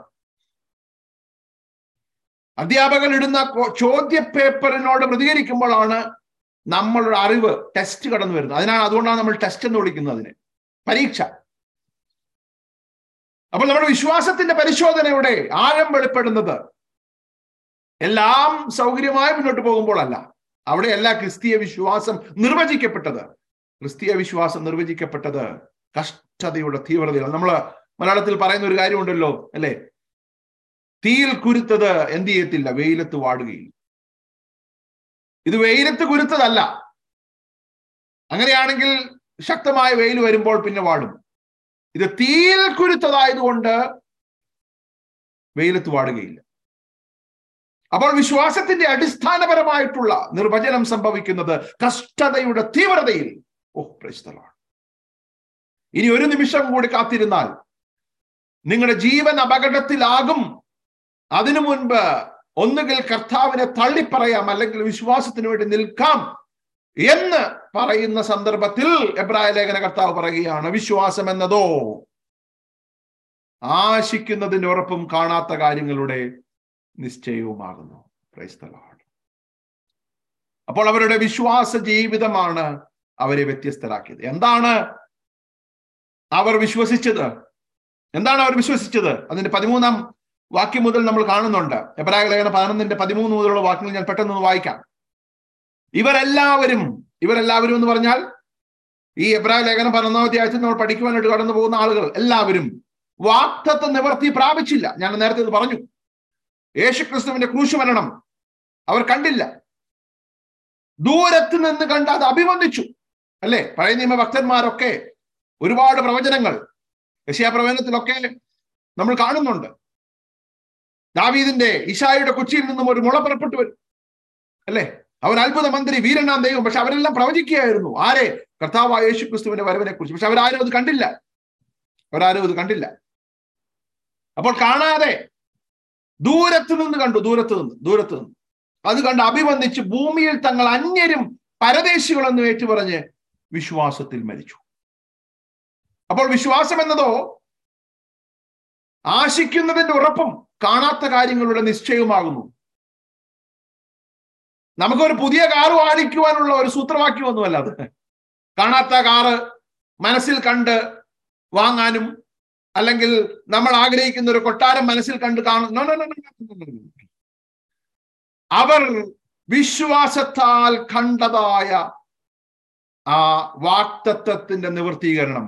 അധ്യാപകൻ ഇടുന്ന ചോദ്യ പേപ്പറിനോട് പ്രതികരിക്കുമ്പോഴാണ് നമ്മളുടെ അറിവ് ടെസ്റ്റ് കടന്നു വരുന്നത്. അതിനാണ് അതുകൊണ്ടാണ് നമ്മൾ ടെസ്റ്റ് എന്ന് വിളിക്കുന്നത് അതിനെ, പരീക്ഷ. അപ്പോൾ നമ്മുടെ വിശ്വാസത്തിന്റെ പരിശോധനയുടെ ആഴം വെളിപ്പെടുന്നത് എല്ലാം സൗകര്യമായി മുന്നോട്ട് പോകുമ്പോഴല്ല. അവിടെയല്ല ക്രിസ്തീയ വിശ്വാസം നിർവചിക്കപ്പെട്ടത്. ക്രിസ്തീയ വിശ്വാസം നിർവചിക്കപ്പെട്ടത് കഷ്ടതയുടെ തീവ്രതയാണ്. നമ്മള് മലയാളത്തിൽ പറയുന്ന ഒരു കാര്യമുണ്ടല്ലോ, അല്ലെ? തീയിൽ കുരുത്തത് എന്ത് ചെയ്യത്തില്ല, വെയിലത്ത് വാടുകയില്ല. ഇത് വെയിലത്ത് കുരുത്തതല്ല. അങ്ങനെയാണെങ്കിൽ ശക്തമായ വെയിൽ വരുമ്പോൾ പിന്നെ വാടും. ഇത് തീയിൽ കുരുത്തതായതുകൊണ്ട് വെയിലത്ത് വാടുകയില്ല. അപ്പോൾ വിശ്വാസത്തിന്റെ അടിസ്ഥാനപരമായിട്ടുള്ള നിർവചനം സംഭവിക്കുന്നത് കഷ്ടതയുടെ തീവ്രതയിൽ. Oh praise the lord. ഇനി ഒരു നിമിഷം കൂടി കാത്തിരുന്നാൽ നിങ്ങളുടെ ജീവൻ അപകടത്തിലാകും. അതിനു മുൻപ് ഒന്നുകിൽ കർത്താവിനെ തള്ളിപ്പറയാം, അല്ലെങ്കിൽ വിശ്വാസത്തിന് വേണ്ടി നിൽക്കാം എന്ന് പറയുന്ന സന്ദർഭത്തിൽ എബ്രായ ലേഖന കർത്താവ് പറയുകയാണ്, വിശ്വാസം എന്നതോ ആശിക്കുന്നതിന്റെ ഉറപ്പും കാണാത്ത കാര്യങ്ങളുടെ നിശ്ചയവുമാകുന്നു. Price the Lord. അപ്പോൾ അവരുടെ വിശ്വാസ ജീവിതമാണ് അവരെ വ്യത്യസ്തരാക്കിയത്. എന്താണ് അവർ വിശ്വസിച്ചത്? എന്താണ് അവർ വിശ്വസിച്ചത്? അതിന്റെ പതിമൂന്നാം വാക്യം മുതൽ നമ്മൾ കാണുന്നുണ്ട്. എബ്രായ ലേഖനം പതിനൊന്നിന്റെ പതിമൂന്ന് മുതലുള്ള വാക്യങ്ങൾ ഞാൻ പെട്ടെന്ന് വായിക്കാം. ഇവരെല്ലാവരും ഇവരെല്ലാവരും എന്ന് പറഞ്ഞാൽ ഈ എബ്രായ ലേഖനം പതിനൊന്നാം അധ്യായത്തിൽ നമ്മൾ പഠിക്കുവാനായിട്ട് കടന്നു പോകുന്ന ആളുകൾ എല്ലാവരും വാഗ്ദത്ത നിവർത്തി പ്രാപിച്ചില്ല. ഞാൻ നേരത്തെ ഇത് പറഞ്ഞു. യേശുക്രിസ്തുവിന്റെ ക്രൂശ് മരണം അവർ കണ്ടില്ല. ദൂരത്ത് നിന്ന് കണ്ട് അത് അഭിവന്ദിച്ചു, അല്ലെ? പഴയ നിയമ ഭക്തന്മാരൊക്കെ ഒരുപാട് പ്രവചനങ്ങൾ യെശയ്യാ പ്രവചനത്തിലൊക്കെ നമ്മൾ കാണുന്നുണ്ട്. ദാവീദിന്റെ ഇശായിയുടെ കൊച്ചിയിൽ നിന്നും ഒരു മുള പുറപ്പെട്ടു വരും, അല്ലെ? അവൻ അത്ഭുത മന്ത്രി, വീരനാം ദൈവം. പക്ഷെ അവരെല്ലാം പ്രവചിക്കുകയായിരുന്നു ആരെ? കർത്താവായ യേശുക്രിസ്തുവിന്റെ വരവിനെ കുറിച്ച്. പക്ഷെ അവരാരും അത് കണ്ടില്ല. അവരാരും അത് കണ്ടില്ല. അപ്പോൾ കാണാതെ ദൂരത്ത് നിന്ന് കണ്ടു, ദൂരത്ത് നിന്ന് ദൂരത്ത് നിന്ന് അത് കണ്ട് അഭിവന്ദിച്ച് ഭൂമിയിൽ തങ്ങൾ അന്യരും പരദേശികളെന്ന് ഏറ്റുപറഞ്ഞ് വിശ്വാസത്തിൽ മരിച്ചു. അപ്പോൾ വിശ്വാസം എന്നതോ ആശിക്കുന്നതിന്റെ ഉറപ്പും കാണാത്ത കാര്യങ്ങളുടെ നിശ്ചയവുമാകുന്നു. നമുക്കൊരു പുതിയ കാറ് വാങ്ങിക്കുവാനുള്ള ഒരു സൂത്രവാക്യമൊന്നുമല്ല അത്. കാണാത്ത കാറ് മനസ്സിൽ കണ്ട് വാങ്ങാനും, അല്ലെങ്കിൽ നമ്മൾ ആഗ്രഹിക്കുന്ന ഒരു കൊട്ടാരം മനസ്സിൽ കണ്ട് കാണും. അവർ വിശ്വാസത്താൽ കണ്ടതായ ആ വാഗ്ദത്തത്തിന്റെ നിവൃത്തീകരണം.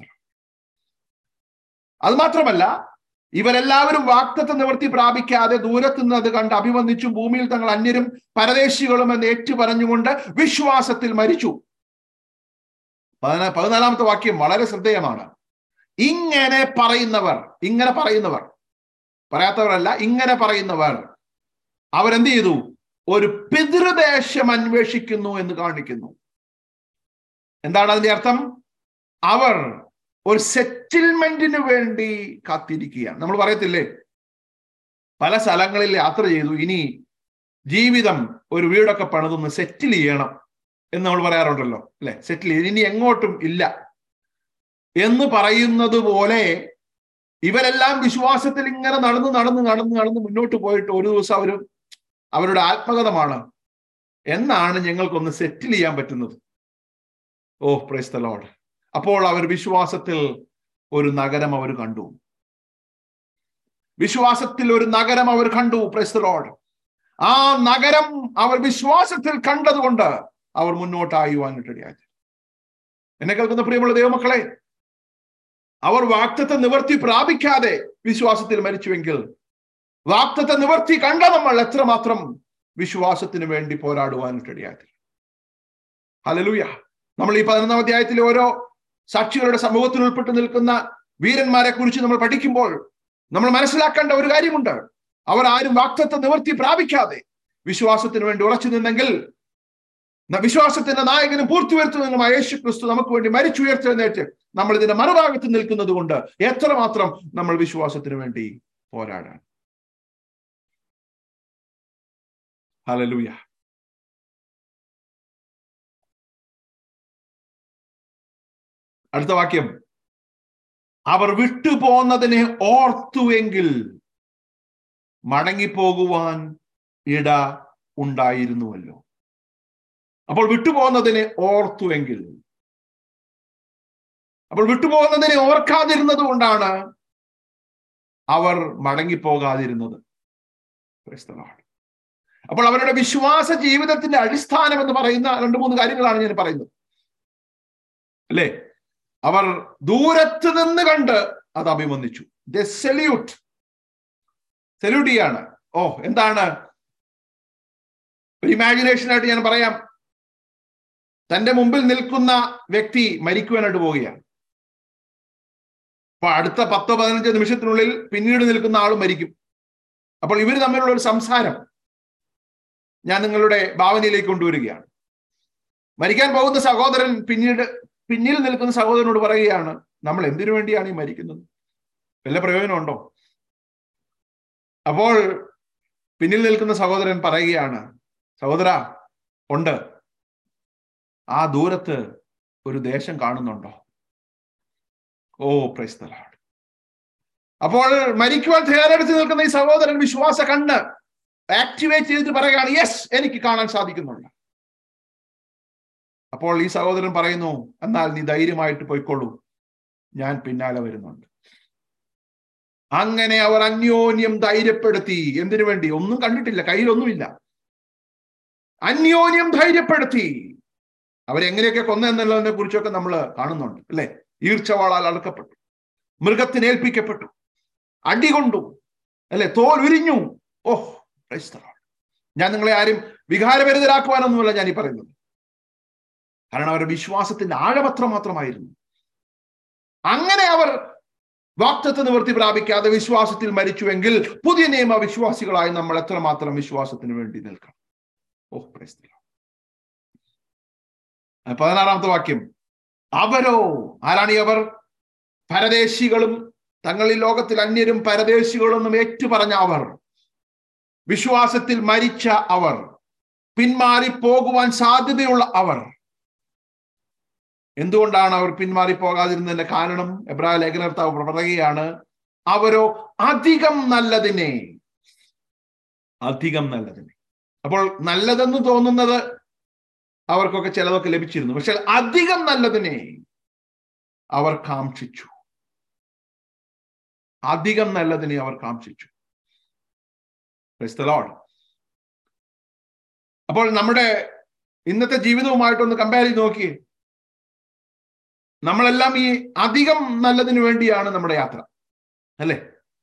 അത് മാത്രമല്ല, ഇവരെല്ലാവരും വാഗ്ദത്ത നിവൃത്തി പ്രാപിക്കാതെ ദൂരത്തു നിന്ന് അത് കണ്ട് അഭിവന്ദിച്ചു ഭൂമിയിൽ തങ്ങൾ അന്യരും പരദേശികളും എന്ന് ഏറ്റു പറഞ്ഞുകൊണ്ട് വിശ്വാസത്തിൽ മരിച്ചു. പതിനാലാമത്തെ വാക്യം വളരെ ശ്രദ്ധേയമാണ്. ഇങ്ങനെ പറയുന്നവർ ഇങ്ങനെ പറയുന്നവർ പറയാത്തവരല്ല, ഇങ്ങനെ പറയുന്നവർ അവരെന്ത് ചെയ്തു? ഒരു പിതൃദേശം അന്വേഷിക്കുന്നു എന്ന് കാണിക്കുന്നു. എന്താണ് അതിന്റെ അർത്ഥം? അവർ ഒരു സെറ്റിൽമെന്റിന് വേണ്ടി കാത്തിരിക്കുകയാണ്. നമ്മൾ പറയത്തില്ലേ, പല സ്ഥലങ്ങളിൽ യാത്ര ചെയ്തു, ഇനി ജീവിതം ഒരു വീടൊക്കെ പണിതൊന്ന് സെറ്റിൽ ചെയ്യണം എന്ന് നമ്മൾ പറയാറുണ്ടല്ലോ, അല്ലെ? സെറ്റിൽ ചെയ്ത് ഇനി എങ്ങോട്ടും ഇല്ല എന്ന് പറയുന്നത് പോലെ ഇവരെല്ലാം വിശ്വാസത്തിൽ ഇങ്ങനെ നടന്ന് നടന്ന് നടന്ന് നടന്ന് മുന്നോട്ട് പോയിട്ട് ഒരു ദിവസം അവർ അവരുടെ ആത്മകഥമാണ്, എന്നാണ് ഞങ്ങൾക്കൊന്ന് സെറ്റിൽ ചെയ്യാൻ പറ്റുന്നത്. Oh praise the Lord. അപ്പോൾ അവർ വിശ്വാസത്തിൽ ഒരു നഗരം അവർ കണ്ടു. വിശ്വാസത്തിൽ ഒരു നഗരം അവർ കണ്ടു. Praise the lord. ആ നഗരം അവർ വിശ്വാസത്തിൽ കണ്ടതുകൊണ്ട് അവർ മുന്നോട്ടായുവാനിട്ടിടയായി. എന്നെ കേൾക്കുന്ന പ്രിയമുള്ള ദൈവമക്കളെ, അവർ വാഗ്ദത്ത നിവർത്തി പ്രാപിക്കാതെ വിശ്വാസത്തിൽ മരിച്ചുവെങ്കിൽ വാഗ്ദത്ത നിവർത്തി കണ്ട നമ്മൾ എത്രമാത്രം വിശ്വാസത്തിന് വേണ്ടി പോരാടുവാനിട്ടിടയായി. ഹല്ലേലൂയ. നമ്മൾ ഈ പതിനൊന്നാം അധ്യായത്തിലെ ഓരോ സാക്ഷികളുടെ സമൂഹത്തിൽ ഉൾപ്പെട്ട് നിൽക്കുന്ന വീരന്മാരെ കുറിച്ച് നമ്മൾ പഠിക്കുമ്പോൾ നമ്മൾ മനസ്സിലാക്കേണ്ട ഒരു കാര്യമുണ്ട്. അവർ ആരും വാഗ്ദത്ത നിവർത്തി പ്രാപിക്കാതെ വിശ്വാസത്തിന് വേണ്ടി ഉറച്ചു നിന്നെങ്കിൽ വിശ്വാസത്തിന്റെ നായകനും പൂർത്തിവരുത്തുന്നതുമായ യേശു ക്രിസ്തു നമുക്ക് വേണ്ടി മരിച്ചുയർത്തെഴുന്നേറ്റ് നമ്മൾ ഇതിന്റെ മറുഭാഗത്ത് നിൽക്കുന്നത് കൊണ്ട് എത്രമാത്രം നമ്മൾ വിശ്വാസത്തിന് വേണ്ടി പോരാടാൻ. ഹല്ലേലൂയ. അടുത്ത വാക്യം, അവർ വിട്ടുപോന്നതിനെ ഓർത്തുവെങ്കിൽ മടങ്ങിപ്പോകുവാൻ ഇട ഉണ്ടായിരുന്നുവല്ലോ. അപ്പോൾ വിട്ടുപോകുന്നതിനെ ഓർത്തുവെങ്കിൽ, അപ്പോൾ വിട്ടുപോകുന്നതിനെ ഓർക്കാതിരുന്നത് കൊണ്ടാണ് അവർ മടങ്ങിപ്പോകാതിരുന്നത്. അപ്പോൾ അവരുടെ വിശ്വാസ ജീവിതത്തിന്റെ അടിസ്ഥാനം എന്ന് പറയുന്ന രണ്ട് മൂന്ന് കാര്യങ്ങളാണ് ഞാൻ പറയുന്നത്, അല്ലേ? അവർ ദൂരത്ത് നിന്ന് കണ്ട് അത് അഭിമന്ദിച്ചു. ദേ സെല്യൂട്ട് സെല്യൂട്ട് ചെയ്യാണ്. ഓ, എന്താണ് ഒരു ഇമാജിനേഷൻ ആയിട്ട് ഞാൻ പറയാം. തന്റെ മുമ്പിൽ നിൽക്കുന്ന വ്യക്തി മരിക്കുവാനായിട്ട് പോവുകയാണ്. അപ്പൊ അടുത്ത പത്തോ പതിനഞ്ചോ നിമിഷത്തിനുള്ളിൽ പിന്നീട് നിൽക്കുന്ന ആളും മരിക്കും. അപ്പോൾ ഇവർ തമ്മിലുള്ള ഒരു സംസാരം ഞാൻ നിങ്ങളുടെ ഭാവനയിലേക്ക് കൊണ്ടുവരികയാണ്. മരിക്കാൻ പോകുന്ന സഹോദരൻ പിന്നീട് പിന്നിൽ നിൽക്കുന്ന സഹോദരനോട് പറയുകയാണ്, നമ്മൾ എന്തിനു വേണ്ടിയാണ് ഈ മരിക്കുന്നത്? വല്ല പ്രയോജനമുണ്ടോ? അപ്പോൾ പിന്നിൽ നിൽക്കുന്ന സഹോദരൻ പറയുകയാണ്, സഹോദര, ഉണ്ട്. ആ ദൂരത്ത് ഒരു ദേശം കാണുന്നുണ്ടോ? Oh, praise the Lord. അപ്പോൾ മരിക്കുവാൻ തയ്യാറെടുത്ത് നിൽക്കുന്ന ഈ സഹോദരൻ വിശ്വാസ കണ്ണ് ആക്ടിവേറ്റ് ചെയ്തിട്ട് പറയുകയാണ്, യെസ്, എനിക്ക് കാണാൻ സാധിക്കുന്നുണ്ട്. അപ്പോൾ ഈ സഹോദരൻ പറയുന്നു, എന്നാൽ നീ ധൈര്യമായിട്ട് പോയിക്കോളൂ, ഞാൻ പിന്നാലെ വരുന്നുണ്ട്. അങ്ങനെ അവർ അന്യോന്യം ധൈര്യപ്പെടുത്തി. എന്തിനു വേണ്ടി? ഒന്നും കണ്ടിട്ടില്ല, കയ്യിലൊന്നുമില്ല. അന്യോന്യം ധൈര്യപ്പെടുത്തി. അവരെങ്ങനെയൊക്കെ കൊന്ന എന്നുള്ളതിനെ കുറിച്ചൊക്കെ നമ്മൾ കാണുന്നുണ്ട്, അല്ലെ? ഈർച്ചവാളാൽ അടക്കപ്പെട്ടു, മൃഗത്തിന് ഏൽപ്പിക്കപ്പെട്ടു, അടികൊണ്ടു, അല്ലെ? തോൽ ഉരിഞ്ഞു. Oh, praise the Lord. ഞാൻ നിങ്ങളെ ആരും വികാരഭരിതരാക്കുവാനൊന്നുമല്ല ഞാൻ ഈ പറയുന്നത്. കാരണം അവരുടെ വിശ്വാസത്തിന്റെ ആഴപത്രം മാത്രമായിരുന്നു. അങ്ങനെ അവർ വാഗ്ദത്ത നിവൃത്തി പ്രാപിക്കാതെ വിശ്വാസത്തിൽ മരിച്ചുവെങ്കിൽ പുതിയ നിയമ വിശ്വാസികളായി നമ്മൾ എത്രമാത്രം വിശ്വാസത്തിന് വേണ്ടി നിൽക്കണം. Oh, praise the lord. പതിനാറാമത്തെ വാക്യം, അവരോ, ആരാണ് ഈ അവർ? പരദേശികളും തങ്ങളിൽ ലോകത്തിൽ അന്യരും പരദേശികളൊന്നും ഏറ്റുപറഞ്ഞ അവർ, വിശ്വാസത്തിൽ മരിച്ച അവർ, പിന്മാറി പോകുവാൻ സാധ്യതയുള്ള അവർ. എന്തുകൊണ്ടാണ് അവർ പിന്മാറി പോകാതിരുന്നതിന്റെ കാരണം? എബ്രായ ലേഖനകർത്താവ് പറയുകയാണ്, അവരോ അധികം നല്ലതിനെ അധികം നല്ലതിനെ അപ്പോൾ നല്ലതെന്ന് തോന്നുന്നത് അവർക്കൊക്കെ ചിലതൊക്കെ ലഭിച്ചിരുന്നു, പക്ഷെ അധികം നല്ലതിനെ അവർ കാംക്ഷിച്ചു. അധികം നല്ലതിനെ അവർ കാംക്ഷിച്ചു. Praise the Lord. അപ്പോൾ നമ്മുടെ ഇന്നത്തെ ജീവിതവുമായിട്ടൊന്ന് കമ്പയർ ചെയ്ത് നോക്കിയേ. നമ്മളെല്ലാം ഈ അധികം നല്ലതിന് വേണ്ടിയാണ് നമ്മുടെ യാത്ര, അല്ലേ?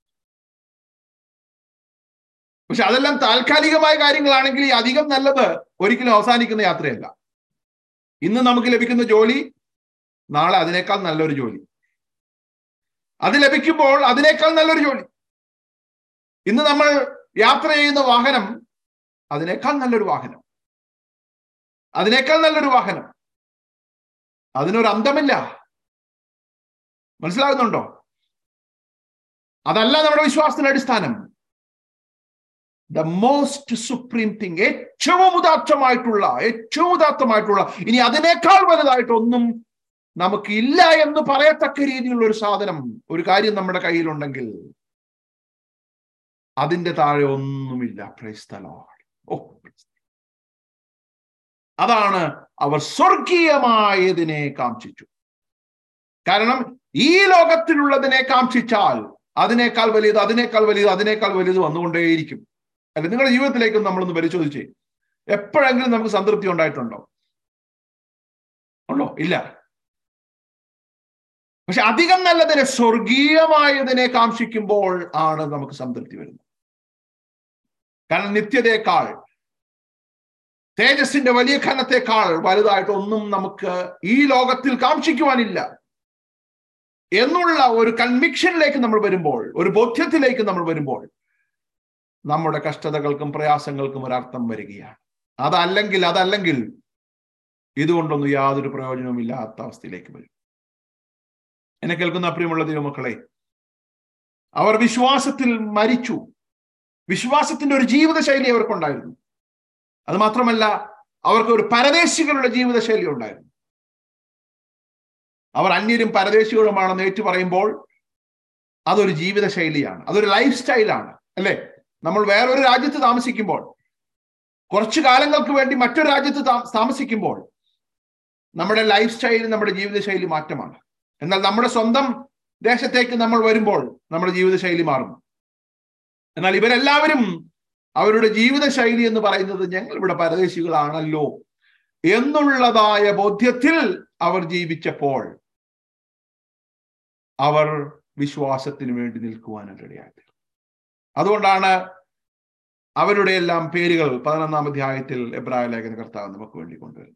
പക്ഷെ അതെല്ലാം താൽക്കാലികമായ കാര്യങ്ങളാണെങ്കിൽ ഈ അധികം നല്ലത് ഒരിക്കലും അവസാനിക്കുന്ന യാത്രയല്ല. ഇന്ന് നമുക്ക് ലഭിക്കുന്ന ജോലി നാളെ അതിനേക്കാൾ നല്ലൊരു ജോലി, അത് ലഭിക്കുമ്പോൾ അതിനേക്കാൾ നല്ലൊരു ജോലി. ഇന്ന് നമ്മൾ യാത്ര ചെയ്യുന്ന വാഹനം അതിനേക്കാൾ നല്ലൊരു വാഹനം, അതിനേക്കാൾ നല്ലൊരു വാഹനം. അതിനൊരു അന്തമില്ല. മനസ്സിലാകുന്നുണ്ടോ? അതല്ല നമ്മുടെ വിശ്വാസത്തിന്റെ അടിസ്ഥാനം. ദ മോസ്റ്റ് സുപ്രീം തിങ്, ഏറ്റവും ഉദാത്തമായിട്ടുള്ള ഏറ്റവും ഉദാത്തമായിട്ടുള്ള ഇനി അതിനേക്കാൾ വലുതായിട്ട് ഒന്നും നമുക്ക് ഇല്ല എന്ന് പറയത്തക്ക രീതിയിലുള്ള ഒരു സാധനം, ഒരു കാര്യം നമ്മുടെ കയ്യിലുണ്ടെങ്കിൽ അതിന്റെ താഴെ ഒന്നുമില്ല. Price the Lord. ഓ, അതാണ് അവർ സ്വർഗീയമായതിനെ കാംക്ഷിച്ചു. കാരണം ഈ ലോകത്തിലുള്ളതിനെ കാക്ഷിച്ചാൽ അതിനേക്കാൾ വലിയത് അതിനേക്കാൾ വലിയത് അതിനേക്കാൾ വലുത് വന്നുകൊണ്ടേയിരിക്കും. അല്ലെ? നിങ്ങളുടെ ജീവിതത്തിലേക്കും നമ്മളൊന്ന് പരിശോധിച്ചേ. എപ്പോഴെങ്കിലും നമുക്ക് സംതൃപ്തി ഉണ്ടായിട്ടുണ്ടോ? ഉണ്ടോ? ഇല്ല. പക്ഷെ അധികം നല്ലതിനെ, സ്വർഗീയമായതിനെ കാക്ഷിക്കുമ്പോൾ ആണ് നമുക്ക് സംതൃപ്തി വരുന്നത്. കാരണം നിത്യതയേക്കാൾ, തേജസ്സിന്റെ വലിയ ഘനത്തെക്കാൾ വലുതായിട്ട് ഒന്നും നമുക്ക് ഈ ലോകത്തിൽ കാക്ഷിക്കുവാനില്ല എന്നുള്ള ഒരു കൺവിക്ഷനിലേക്ക് നമ്മൾ വരുമ്പോൾ, ഒരു ബോധ്യത്തിലേക്ക് നമ്മൾ വരുമ്പോൾ, നമ്മുടെ കഷ്ടതകൾക്കും പ്രയാസങ്ങൾക്കും ഒരർത്ഥം വരികയാണ്. അതല്ലെങ്കിൽ അതല്ലെങ്കിൽ ഇതുകൊണ്ടൊന്നും യാതൊരു പ്രയോജനവും ഇല്ലാത്ത അവസ്ഥയിലേക്ക് വരും. എന്നെ കേൾക്കുന്ന പ്രിയമുള്ള ദൈവമക്കളെ, അവർ വിശ്വാസത്തിൽ മരിച്ചു. വിശ്വാസത്തിന്റെ ഒരു ജീവിതശൈലി അവർക്കുണ്ടായിരുന്നു. അത് മാത്രമല്ല, അവർക്ക് ഒരു പരദേശികളുടെ ജീവിതശൈലി ഉണ്ടായിരുന്നു. അവർ അന്യരും പരദേശികളുമാണെന്ന് ഏറ്റു പറയുമ്പോൾ അതൊരു ജീവിതശൈലിയാണ്, അതൊരു ലൈഫ് സ്റ്റൈലാണ്. അല്ലെ? നമ്മൾ വേറൊരു രാജ്യത്ത് താമസിക്കുമ്പോൾ, കുറച്ചു കാലങ്ങൾക്ക് വേണ്ടി മറ്റൊരു രാജ്യത്ത് താമസിക്കുമ്പോൾ നമ്മുടെ ലൈഫ് സ്റ്റൈൽ, നമ്മുടെ ജീവിതശൈലി മാറ്റമാണ്. എന്നാൽ നമ്മുടെ സ്വന്തം ദേശത്തേക്ക് നമ്മൾ വരുമ്പോൾ നമ്മുടെ ജീവിതശൈലി മാറും. എന്നാൽ ഇവരെല്ലാവരും അവരുടെ ജീവിതശൈലി എന്ന് പറയുന്നത് ഞങ്ങൾ ഇവിടെ പരദേശികളാണല്ലോ എന്നുള്ളതായ ബോധ്യത്തിൽ അവർ ജീവിച്ചപ്പോൾ അവർ വിശ്വാസത്തിന് വേണ്ടി നിൽക്കുവാനിടയായി. അതുകൊണ്ടാണ് അവരുടെ എല്ലാം പേരുകൾ പതിനൊന്നാം അധ്യായത്തിൽ എബ്രായ ലേഖന കർത്താവ് നമുക്ക് വേണ്ടി കൊണ്ടുവരുന്നത്.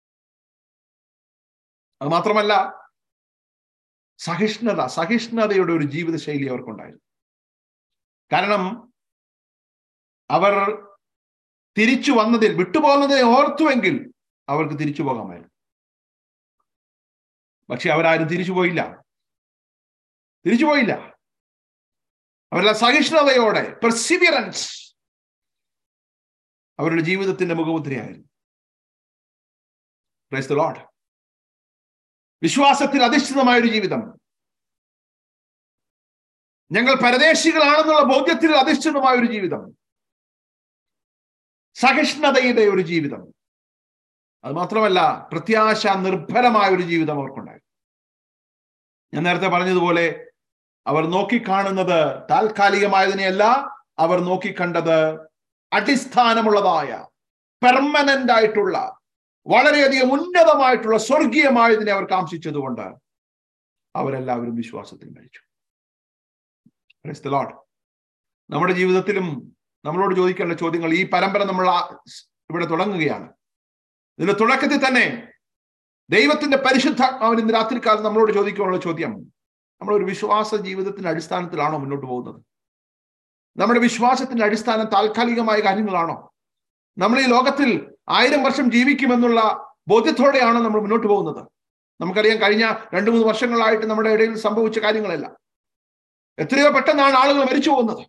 അത് മാത്രമല്ല, സഹിഷ്ണുത സഹിഷ്ണുതയുടെ ഒരു ജീവിതശൈലി അവർക്കുണ്ടായിരുന്നു. കാരണം അവർ തിരിച്ചു വന്നതിൽ, വിട്ടുപോകുന്നതിനെ ഓർത്തുവെങ്കിൽ അവർക്ക് തിരിച്ചു പോകാമായിരുന്നു. പക്ഷെ അവരാരും തിരിച്ചുപോയില്ല തിരിച്ചുപോയില്ല അവരെല്ലാം സഹിഷ്ണുതയോടെ, പെർസിവിയറൻസ് അവരുടെ ജീവിതത്തിന്റെ മുഖമുദ്രയായിരുന്നു. Price the Lord. വിശ്വാസത്തിൽ അധിഷ്ഠിതമായ ഒരു ജീവിതം, ഞങ്ങൾ പരദേശികളാണെന്നുള്ള ബോധ്യത്തിൽ അധിഷ്ഠിതമായ ഒരു ജീവിതം, സഹിഷ്ണുതയുടെ ഒരു ജീവിതം, അത് മാത്രമല്ല പ്രത്യാശ നിർഭരമായ ഒരു ജീവിതം അവർക്കുണ്ടായിരുന്നു. ഞാൻ നേരത്തെ പറഞ്ഞതുപോലെ അവർ നോക്കിക്കാണുന്നത് താൽക്കാലികമായതിനെയല്ല, അവർ നോക്കിക്കണ്ടത് അടിസ്ഥാനമുള്ളതായ, പെർമനന്റ് ആയിട്ടുള്ള, വളരെയധികം ഉന്നതമായിട്ടുള്ള സ്വർഗീയമായതിനെ അവർ കാംക്ഷിച്ചതുകൊണ്ട് അവരെല്ലാവരും വിശ്വാസത്തിൽ മരിച്ചു. Praise the lord. നമ്മുടെ ജീവിതത്തിലും നമ്മളോട് ചോദിക്കേണ്ട ചോദ്യങ്ങൾ, ഈ പരമ്പര നമ്മൾ ഇവിടെ തുടങ്ങുകയാണ്. ഇതിന്റെ തുടക്കത്തിൽ തന്നെ ദൈവത്തിന്റെ പരിശുദ്ധാത്മാവിന് ഇന്ന് രാത്രികാലം നമ്മളോട് ചോദിക്കാനുള്ള ചോദ്യം, നമ്മളൊരു വിശ്വാസ ജീവിതത്തിന്റെ അടിസ്ഥാനത്തിലാണോ മുന്നോട്ട് പോകുന്നത്? നമ്മുടെ വിശ്വാസത്തിന്റെ അടിസ്ഥാനം താൽക്കാലികമായ കാര്യങ്ങളാണോ? നമ്മൾ ഈ ലോകത്തിൽ ആയിരം വർഷം ജീവിക്കുമെന്നുള്ള ബോധ്യത്തോടെയാണോ നമ്മൾ മുന്നോട്ട് പോകുന്നത്? നമുക്കറിയാം, കഴിഞ്ഞ രണ്ടു മൂന്ന് വർഷങ്ങളായിട്ട് നമ്മുടെ ഇടയിൽ സംഭവിച്ച കാര്യങ്ങളല്ല. എത്രയോ പെട്ടെന്നാണ് ആളുകൾ മരിച്ചു പോകുന്നത്.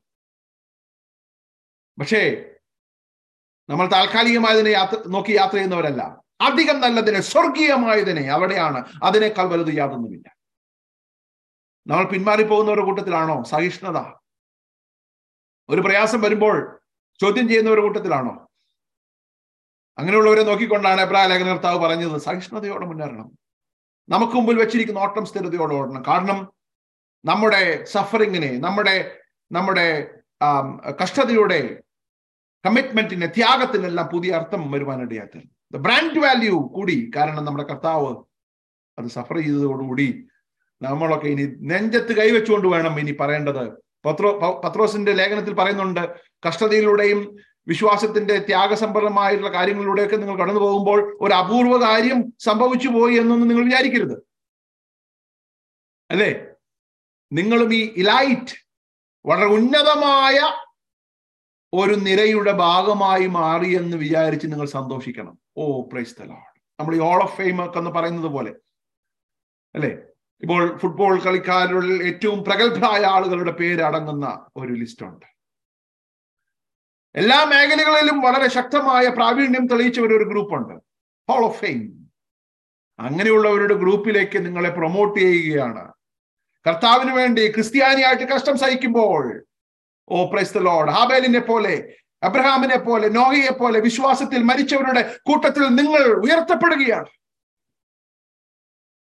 പക്ഷേ നമ്മൾ താൽക്കാലികമായതിനെ യാത്ര നോക്കി യാത്ര ചെയ്യുന്നവരല്ല. അധികം നല്ലതിനെ, സ്വർഗീയമായതിനെ, അവിടെയാണ്. അതിനേക്കാൾ വലുത് യാതൊന്നുമില്ല. നമ്മൾ പിന്മാറിപ്പോകുന്നവരുടെ കൂട്ടത്തിലാണോ സഹിഷ്ണുത? ഒരു പ്രയാസം വരുമ്പോൾ ചോദ്യം ചെയ്യുന്നവരുടെ കൂട്ടത്തിലാണോ? അങ്ങനെയുള്ളവരെ നോക്കിക്കൊണ്ടാണ് എബ്രായ ലേഖന കർത്താവ് പറഞ്ഞത്, സഹിഷ്ണുതയോടെ മുന്നേറണം. നമുക്ക് മുമ്പിൽ വെച്ചിരിക്കുന്ന ഓട്ടം സ്ഥിരതയോടെ ഓടണം. കാരണം നമ്മുടെ സഫറിങ്ങിനെ, നമ്മുടെ നമ്മുടെ കഷ്ടതയുടെ, കമ്മിറ്റ്മെന്റിനെ, ത്യാഗത്തിനെല്ലാം പുതിയ അർത്ഥം വരുവാനിടയായി. ബ്രാൻഡ് വാല്യൂ കൂടി. കാരണം നമ്മുടെ കർത്താവ് അത് സഫർ ചെയ്തതോടുകൂടി നമ്മളൊക്കെ ഇനി നെഞ്ചത്ത് കൈവച്ചുകൊണ്ട് വേണം ഇനി പറയേണ്ടത്. പത്രോ പത്രോസിന്റെ ലേഖനത്തിൽ പറയുന്നുണ്ട്, കഷ്ടതയിലൂടെയും വിശ്വാസത്തിന്റെ ത്യാഗസമ്പന്നമായിട്ടുള്ള കാര്യങ്ങളിലൂടെയൊക്കെ നിങ്ങൾ കടന്നു പോകുമ്പോൾ ഒരു അപൂർവ കാര്യം സംഭവിച്ചു പോയി എന്നൊന്നും നിങ്ങൾ വിചാരിക്കരുത്. അല്ലേ? നിങ്ങളും ഈ ഇലൈറ്റ്, വളരെ ഉന്നതമായ ഒരു നിരയുടെ ഭാഗമായി മാറി എന്ന് വിചാരിച്ച് നിങ്ങൾ സന്തോഷിക്കണം. Oh praise the lord. നമ്മൾ ഈ ഹോൾ ഓഫ് ഫെയിം ഒക്കെ എന്ന് പറയുന്നത് പോലെ, അല്ലേ? ഇപ്പോൾ ഫുട്ബോൾ കളിക്കാരിൽ ഏറ്റവും പ്രഗത്ഭരായ ആളുകളുടെ പേര് അടങ്ങുന്ന ഒരു ലിസ്റ്റ് ഉണ്ട്. എല്ലാ മേഖലകളിലും വളരെ ശക്തമായ പ്രാവീണ്യം തെളിയിച്ചവർ ഒരു ഗ്രൂപ്പുണ്ട്, ഹോൾ ഓഫ് ഫെയിം. അങ്ങനെയുള്ളവരുടെ ഗ്രൂപ്പിലേക്ക് നിങ്ങളെ പ്രൊമോട്ട് ചെയ്യുകയാണ്. കർത്താവിന് വേണ്ടി ക്രിസ്ത്യാനിയായിട്ട് കഷ്ടം സഹിക്കുമ്പോൾ, ഓ പ്രൈസ് ദി ലോർഡ്, ഹാബേലിനെ പോലെ, അബ്രഹാമിനെ പോലെ, നോഹയെ പോലെ വിശ്വാസത്തിൽ മരിച്ചവരുടെ കൂട്ടത്തിൽ നിങ്ങൾ ഉയർത്തപ്പെടുകയാണ്.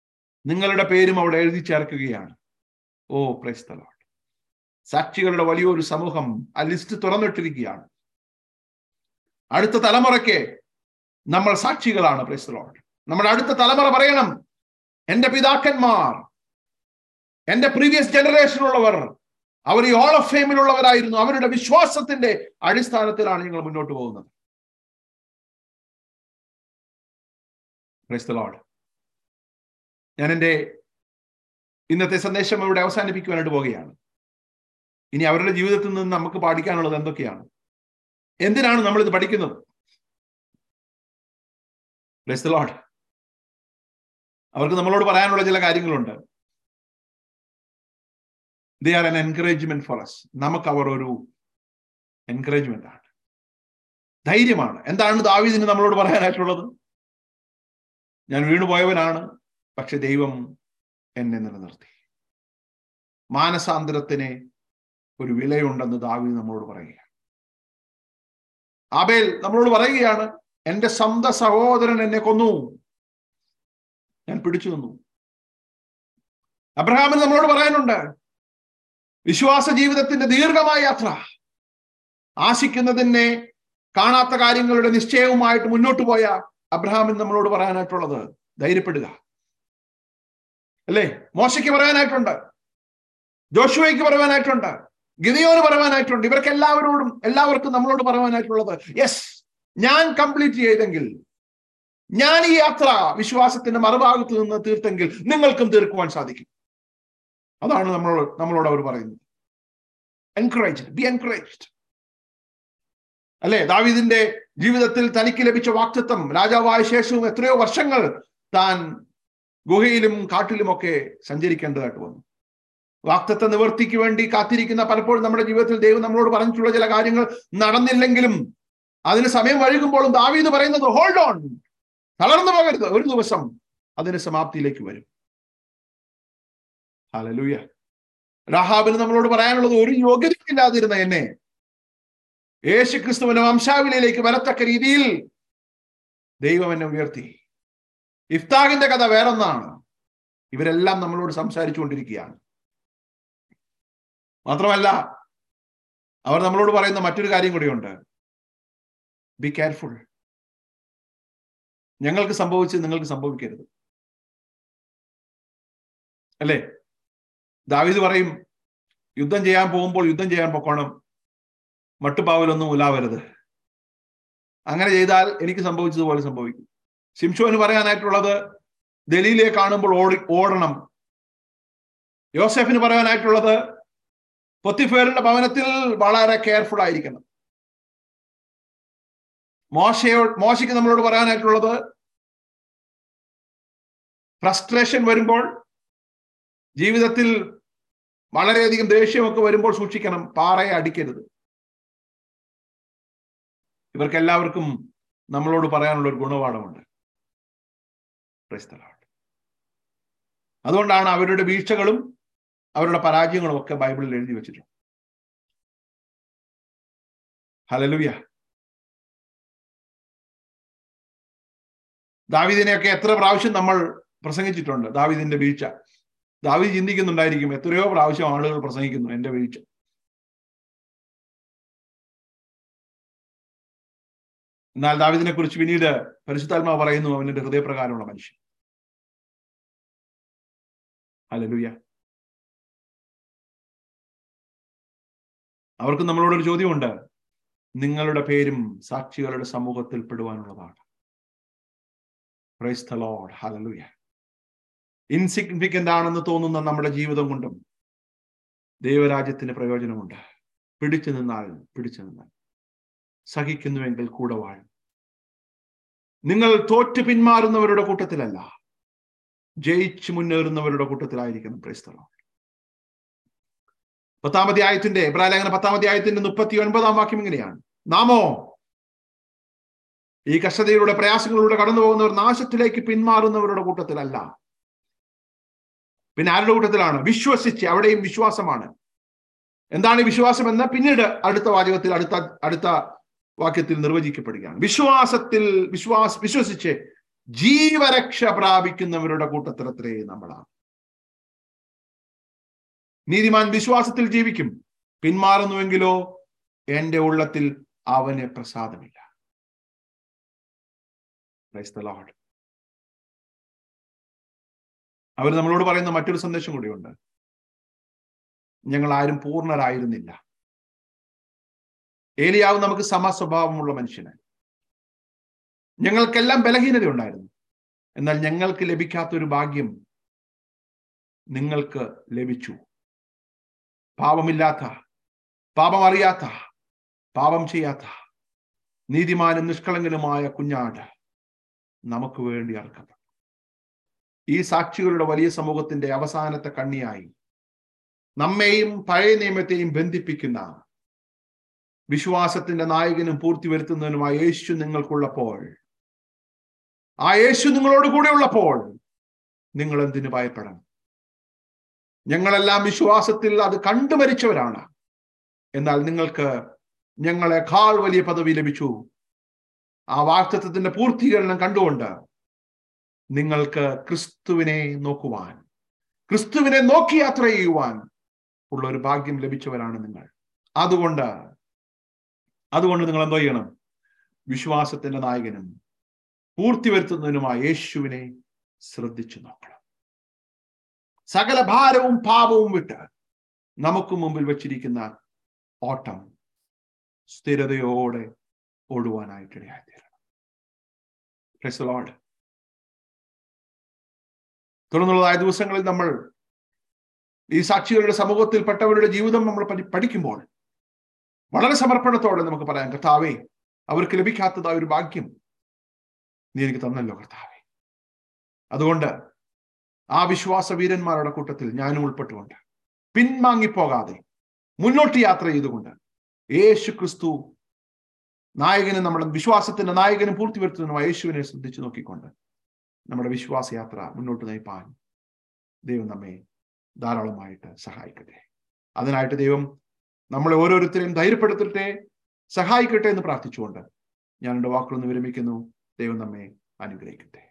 നിങ്ങളുടെ പേരും അവിടെ എഴുതി ചേർക്കുകയാണ്. Oh praise the lord. സാക്ഷികളുടെ വലിയൊരു സമൂഹം ആ ലിസ്റ്റ് തുറന്നിട്ടിരിക്കുകയാണ്. അടുത്ത തലമുറയ്ക്ക് നമ്മൾ സാക്ഷികളാണ്. Price the lord. നമ്മുടെ അടുത്ത തലമുറ പറയണം, എന്റെ പിതാക്കന്മാർ, എന്റെ പ്രീവിയസ് ജനറേഷനിലുള്ളവർ, അവർ ഈ ഹോൾ ഓഫ് ഫെയിമിലുള്ളവരായിരുന്നു. അവരുടെ വിശ്വാസത്തിന്റെ അടിസ്ഥാനത്തിലാണ് ഞങ്ങൾ മുന്നോട്ട് പോകുന്നത്. Praise the Lord. ഞാൻ എൻ്റെ ഇന്നത്തെ സന്ദേശം ഇവിടെ അവസാനിപ്പിക്കുവാനായിട്ട് പോവുകയാണ്. ഇനി അവരുടെ ജീവിതത്തിൽ നിന്ന് നമുക്ക് പഠിക്കാനുള്ളത് എന്തൊക്കെയാണ്? എന്തിനാണ് നമ്മൾ ഇത് പഠിക്കുന്നത്? Praise the lord. അവർക്ക് നമ്മളോട് പറയാനുള്ള ചില കാര്യങ്ങളുണ്ട്. They are an encouragement for us. നമുക്ക് അവർ ഒരു എൻകറേജ്മെന്റ് ആണ്, ധൈര്യമാണ്. എന്താണ് ദാവീദിന് നമ്മളോട് പറയാനായിട്ടുള്ളത്? ഞാൻ വീണുപോയവനാണ്, പക്ഷെ ദൈവം എന്നെ നിലനിർത്തി. മാനസാന്തരത്തിന് ഒരു വിലയുണ്ടെന്ന് ദാവീദ് നമ്മളോട് പറയുകയാണ്. ആബേൽ നമ്മളോട് പറയുകയാണ്, എന്റെ സ്വന്തം സഹോദരൻ എന്നെ കൊന്നു, ഞാൻ പിടിച്ചു നിന്നു. അബ്രഹാമിന് നമ്മളോട് പറയാനുണ്ട്, വിശ്വാസ ജീവിതത്തിന്റെ ദീർഘമായ യാത്ര, ആശിക്കുന്നതിനെ കാണാത്ത കാര്യങ്ങളുടെ നിശ്ചയവുമായിട്ട് മുന്നോട്ട് പോയ അബ്രഹാമിന് നമ്മളോട് പറയാനായിട്ടുള്ളത്, ധൈര്യപ്പെടുക. അല്ലേ? മോശയ്ക്ക് പറയാനായിട്ടുണ്ട്, ജോഷുവയ്ക്ക് പറയാനായിട്ടുണ്ട്, ഗിദെയോന് പറയാനായിട്ടുണ്ട്. ഇവർക്ക് എല്ലാവരോടും എല്ലാവർക്കും നമ്മളോട് പറയാനായിട്ടുള്ളത്, യെസ്, ഞാൻ കംപ്ലീറ്റ് ചെയ്തെങ്കിൽ, ഞാൻ ഈ യാത്ര വിശ്വാസത്തിന്റെ മറുഭാഗത്ത് നിന്ന് തീർത്തെങ്കിൽ നിങ്ങൾക്കും തീർക്കുവാൻ സാധിക്കും. അതാണ് നമ്മൾ നമ്മളോട് അവർ പറയുന്നത്. Encouraged, be encouraged. അല്ലെ? ദാവീദിന്റെ ജീവിതത്തിൽ തനിക്ക് ലഭിച്ച വാക്തത്വം, രാജാവായ ശേഷവും എത്രയോ വർഷങ്ങൾ താൻ ഗുഹയിലും കാട്ടിലുമൊക്കെ സഞ്ചരിക്കേണ്ടതായിട്ട് വന്നു. വാക്തത്വ നിവൃത്തിക്ക് വേണ്ടി കാത്തിരിക്കുന്ന പലപ്പോഴും നമ്മുടെ ജീവിതത്തിൽ ദൈവം നമ്മളോട് പറഞ്ഞിട്ടുള്ള ചില കാര്യങ്ങൾ നടന്നില്ലെങ്കിലും അതിന് സമയം വഴുകുമ്പോഴും ദാവീദ് പറയുന്നത്, ഹോൾഡ് ഓൺ, തളർന്നു പോകരുത്, ഒരു ദിവസം അതിന് സമാപ്തിയിലേക്ക് വരും. ഹല്ലേലൂയ. രാഹാബിന് നമ്മളോട് പറയാനുള്ളത്, ഒരു യോഗ്യതയില്ലാതിരുന്ന എന്നെ യേശു ക്രിസ്തുവിന്റെ വംശാവലിയിലേക്ക് വരത്തക്ക രീതിയിൽ ദൈവം എന്നെ ഉയർത്തി. ഇഫ്താഹിന്റെ കഥ വേറൊന്നാണ്. ഇവരെല്ലാം നമ്മളോട് സംസാരിച്ചു കൊണ്ടിരിക്കുകയാണ്. മാത്രമല്ല, അവർ നമ്മളോട് പറയുന്ന മറ്റൊരു കാര്യം കൂടിയുണ്ട്, ബി കെയർഫുൾ. ഞങ്ങൾക്ക് സംഭവിച്ചത് നിങ്ങൾക്ക് സംഭവിക്കരുത്. അല്ലേ? ദാവീദ് പറയും, യുദ്ധം ചെയ്യാൻ പോകുമ്പോൾ യുദ്ധം ചെയ്യാൻ പൊക്കോണം, മട്ടുപാവലൊന്നും ഉലാവരുത്. അങ്ങനെ ചെയ്താൽ എനിക്ക് സംഭവിച്ചതുപോലെ സംഭവിക്കും. ശിംശോന് പറയാനായിട്ടുള്ളത്, ദലീലയെ കാണുമ്പോൾ ഓടി ഓടണം. യോസെഫിന് പറയാനായിട്ടുള്ളത്, പൊത്തിഫേറിന്റെ ഭവനത്തിൽ വളരെ കെയർഫുൾ ആയിരിക്കണം. മോശയോ മോശയ്ക്ക് നമ്മളോട് പറയാനായിട്ടുള്ളത്, ഫ്രസ്ട്രേഷൻ വരുമ്പോൾ, ജീവിതത്തിൽ വളരെയധികം ദേഷ്യമൊക്കെ വരുമ്പോൾ സൂക്ഷിക്കണം, പാറയെ അടിക്കരുത്. ഇവർക്കെല്ലാവർക്കും നമ്മളോട് പറയാനുള്ള ഒരു ഗുണപാഠമുണ്ട്. അതുകൊണ്ടാണ് അവരുടെ വീഴ്ചകളും അവരുടെ പരാജയങ്ങളും ഒക്കെ ബൈബിളിൽ എഴുതി വെച്ചിട്ടുണ്ട്. ഹല്ലേലൂയ. ദാവീദിനെയൊക്കെ എത്ര പ്രാവശ്യം നമ്മൾ പ്രസംഗിച്ചിട്ടുണ്ട്, ദാവീദിന്റെ വീഴ്ച. ദാവീദ് ചിന്തിക്കുന്നുണ്ടായിരിക്കും, എത്രയോ പ്രാവശ്യം ആളുകൾ പ്രസംഗിക്കുന്നു എന്റെ വീഴ്ച. എന്നാൽ ദാവീദിനെ കുറിച്ച് പിന്നീട് പരിശുദ്ധാത്മാവ് പറയുന്നു, അവന്റെ ഹൃദയപ്രകാരമുള്ള മനുഷ്യൻ. ഹല്ലേലൂയ. അവർക്ക് നമ്മളോടൊരു ചോദ്യമുണ്ട്, നിങ്ങളുടെ പേരും സാക്ഷികളുടെ സമൂഹത്തിൽ പെടുവാനുള്ളതാണ്. Praise the lord. Hallelujah. Insignificant ആണെന്ന് തോന്നുന്ന നമ്മുടെ ജീവിതം കൊണ്ടും ദൈവരാജ്യത്തിന് പ്രയോജനമുണ്ട്. പിടിച്ചു നിന്നാൽ പിടിച്ചു നിന്നാൽ സഹിക്കുന്നുവെങ്കിൽ കൂടെ വാഴും. നിങ്ങൾ തോറ്റു പിന്മാറുന്നവരുടെ കൂട്ടത്തിലല്ല, ജയിച്ചു മുന്നേറുന്നവരുടെ കൂട്ടത്തിലായിരിക്കണം. Praise the lord. പത്താമത്തെ ആയത്തിന്റെ എബ്രായ ലേഖനം പത്താമത്തെ ആയത്തിന്റെ മുപ്പത്തി ഒൻപതാം വാക്യം ഇങ്ങനെയാണ്, നാമോ ഈ കഷ്ടതയിലൂടെ പ്രയാസങ്ങളിലൂടെ കടന്നു പോകുന്നവർ നാശത്തിലേക്ക് പിന്മാറുന്നവരുടെ കൂട്ടത്തിലല്ല. പിന്നെ ആരുടെ കൂട്ടത്തിലാണ്? വിശ്വസിച്ച്. അവിടെയും വിശ്വാസമാണ്. എന്താണ് വിശ്വാസം എന്ന് പിന്നീട് അടുത്ത വാചകത്തിൽ അടുത്ത അടുത്ത വാക്യത്തിൽ നിർവചിക്കപ്പെടുകയാണ്. വിശ്വാസത്തിൽ വിശ്വാസ വിശ്വസിച്ച് ജീവരക്ഷ പ്രാപിക്കുന്നവരുടെ കൂട്ടത്തിലത്രേ നമ്മളാണ്. നീതിമാൻ വിശ്വാസത്തിൽ ജീവിക്കും, പിന്മാറുന്നുവെങ്കിലോ എന്റെ ഉള്ളത്തിൽ അവന് പ്രസാദമില്ല. Praise the Lord. അവർ നമ്മളോട് പറയുന്ന മറ്റൊരു സന്ദേശം കൂടിയുണ്ട്. ഞങ്ങൾ ആരും പൂർണ്ണരായിരുന്നില്ല. ഏലിയാവ് നമുക്ക് സമസ്വഭാവമുള്ള മനുഷ്യനായി. ഞങ്ങൾക്കെല്ലാം ബലഹീനത ഉണ്ടായിരുന്നു. എന്നാൽ ഞങ്ങൾക്ക് ലഭിക്കാത്തൊരു ഭാഗ്യം നിങ്ങൾക്ക് ലഭിച്ചു. പാപമില്ലാത്ത, പാപം അറിയാത്ത, പാപം ചെയ്യാത്ത നീതിമാനും നിഷ്കളങ്കനുമായ കുഞ്ഞാട് നമുക്ക് വേണ്ടി അർക്കപ്പെട്ടു. ഈ സാക്ഷികളുടെ വലിയ സമൂഹത്തിന്റെ അവസാനത്തെ കണ്ണിയായി നമ്മെയും പഴയ നിയമത്തെയും ബന്ധിപ്പിക്കുന്ന വിശ്വാസത്തിന്റെ നായകനും പൂർത്തി വരുത്തുന്നതിനുമായ യേശു നിങ്ങൾക്കുള്ളപ്പോൾ, ആ യേശു നിങ്ങളോട് കൂടെ ഉള്ളപ്പോൾ നിങ്ങൾ എന്തിനു ഭയപ്പെടണം? ഞങ്ങളെല്ലാം വിശ്വാസത്തിൽ അത് കണ്ടു മരിച്ചവരാണ്. എന്നാൽ നിങ്ങൾക്ക് ഞങ്ങളെക്കാൾ വലിയ പദവി ലഭിച്ചു. ആ വാഗ്ദത്തത്തിന്റെ പൂർത്തീകരണം കണ്ടുകൊണ്ട് നിങ്ങൾക്ക് ക്രിസ്തുവിനെ നോക്കുവാൻ, ക്രിസ്തുവിനെ നോക്കി യാത്ര ചെയ്യുവാൻ ഉള്ള ഒരു ഭാഗ്യം ലഭിച്ചവരാണ് നിങ്ങൾ. അതുകൊണ്ട് അതുകൊണ്ട് നിങ്ങൾ എന്തോ ചെയ്യണം? വിശ്വാസത്തിന്റെ നായകനും പൂർത്തി വരുത്തുന്നതിനുമായ യേശുവിനെ ശ്രദ്ധിച്ചു നോക്കണം. സകല ഭാരവും പാപവും വിട്ട് നമുക്ക് മുമ്പിൽ വെച്ചിരിക്കുന്ന ഓട്ടം സ്ഥിരതയോടെ ഓടുവാനായിട്ടിടയായി തീരണം. Praise the Lord. തുടർന്നുള്ളതായ ദിവസങ്ങളിൽ നമ്മൾ ഈ സാക്ഷികളുടെ സമൂഹത്തിൽപ്പെട്ടവരുടെ ജീവിതം നമ്മൾ പഠിക്കുമ്പോൾ വളരെ സമർപ്പണത്തോടെ നമുക്ക് പറയാം, കർത്താവേ, അവർക്ക് ലഭിക്കാത്തതായ ഒരു ഭാഗ്യം നീ എനിക്ക് തന്നല്ലോ കർത്താവേ. അതുകൊണ്ട് ആ വിശ്വാസ വീരന്മാരുടെ കൂട്ടത്തിൽ ഞാനും ഉൾപ്പെട്ടുകൊണ്ട് പിൻവാങ്ങിപ്പോകാതെ മുന്നോട്ട് യാത്ര ചെയ്തുകൊണ്ട് യേശു ക്രിസ്തു നായകനും നമ്മുടെ വിശ്വാസത്തിന്റെ നായകനും പൂർത്തി വരുത്തുന്നതിനുമായ യേശുവിനെ ശ്രദ്ധിച്ചു നോക്കിക്കൊണ്ട് നമ്മുടെ വിശ്വാസയാത്ര മുന്നോട്ട് നയിപ്പാൻ ദൈവം നമ്മെ ധാരാളമായിട്ട് സഹായിക്കട്ടെ. അതിനായിട്ട് ദൈവം നമ്മളെ ഓരോരുത്തരെയും ധൈര്യപ്പെടുത്തട്ടെ, സഹായിക്കട്ടെ എന്ന് പ്രാർത്ഥിച്ചുകൊണ്ട് ഞാൻ എൻ്റെ വാക്കുകളൊന്ന് വിരമിക്കുന്നു. ദൈവം നമ്മെ അനുഗ്രഹിക്കട്ടെ.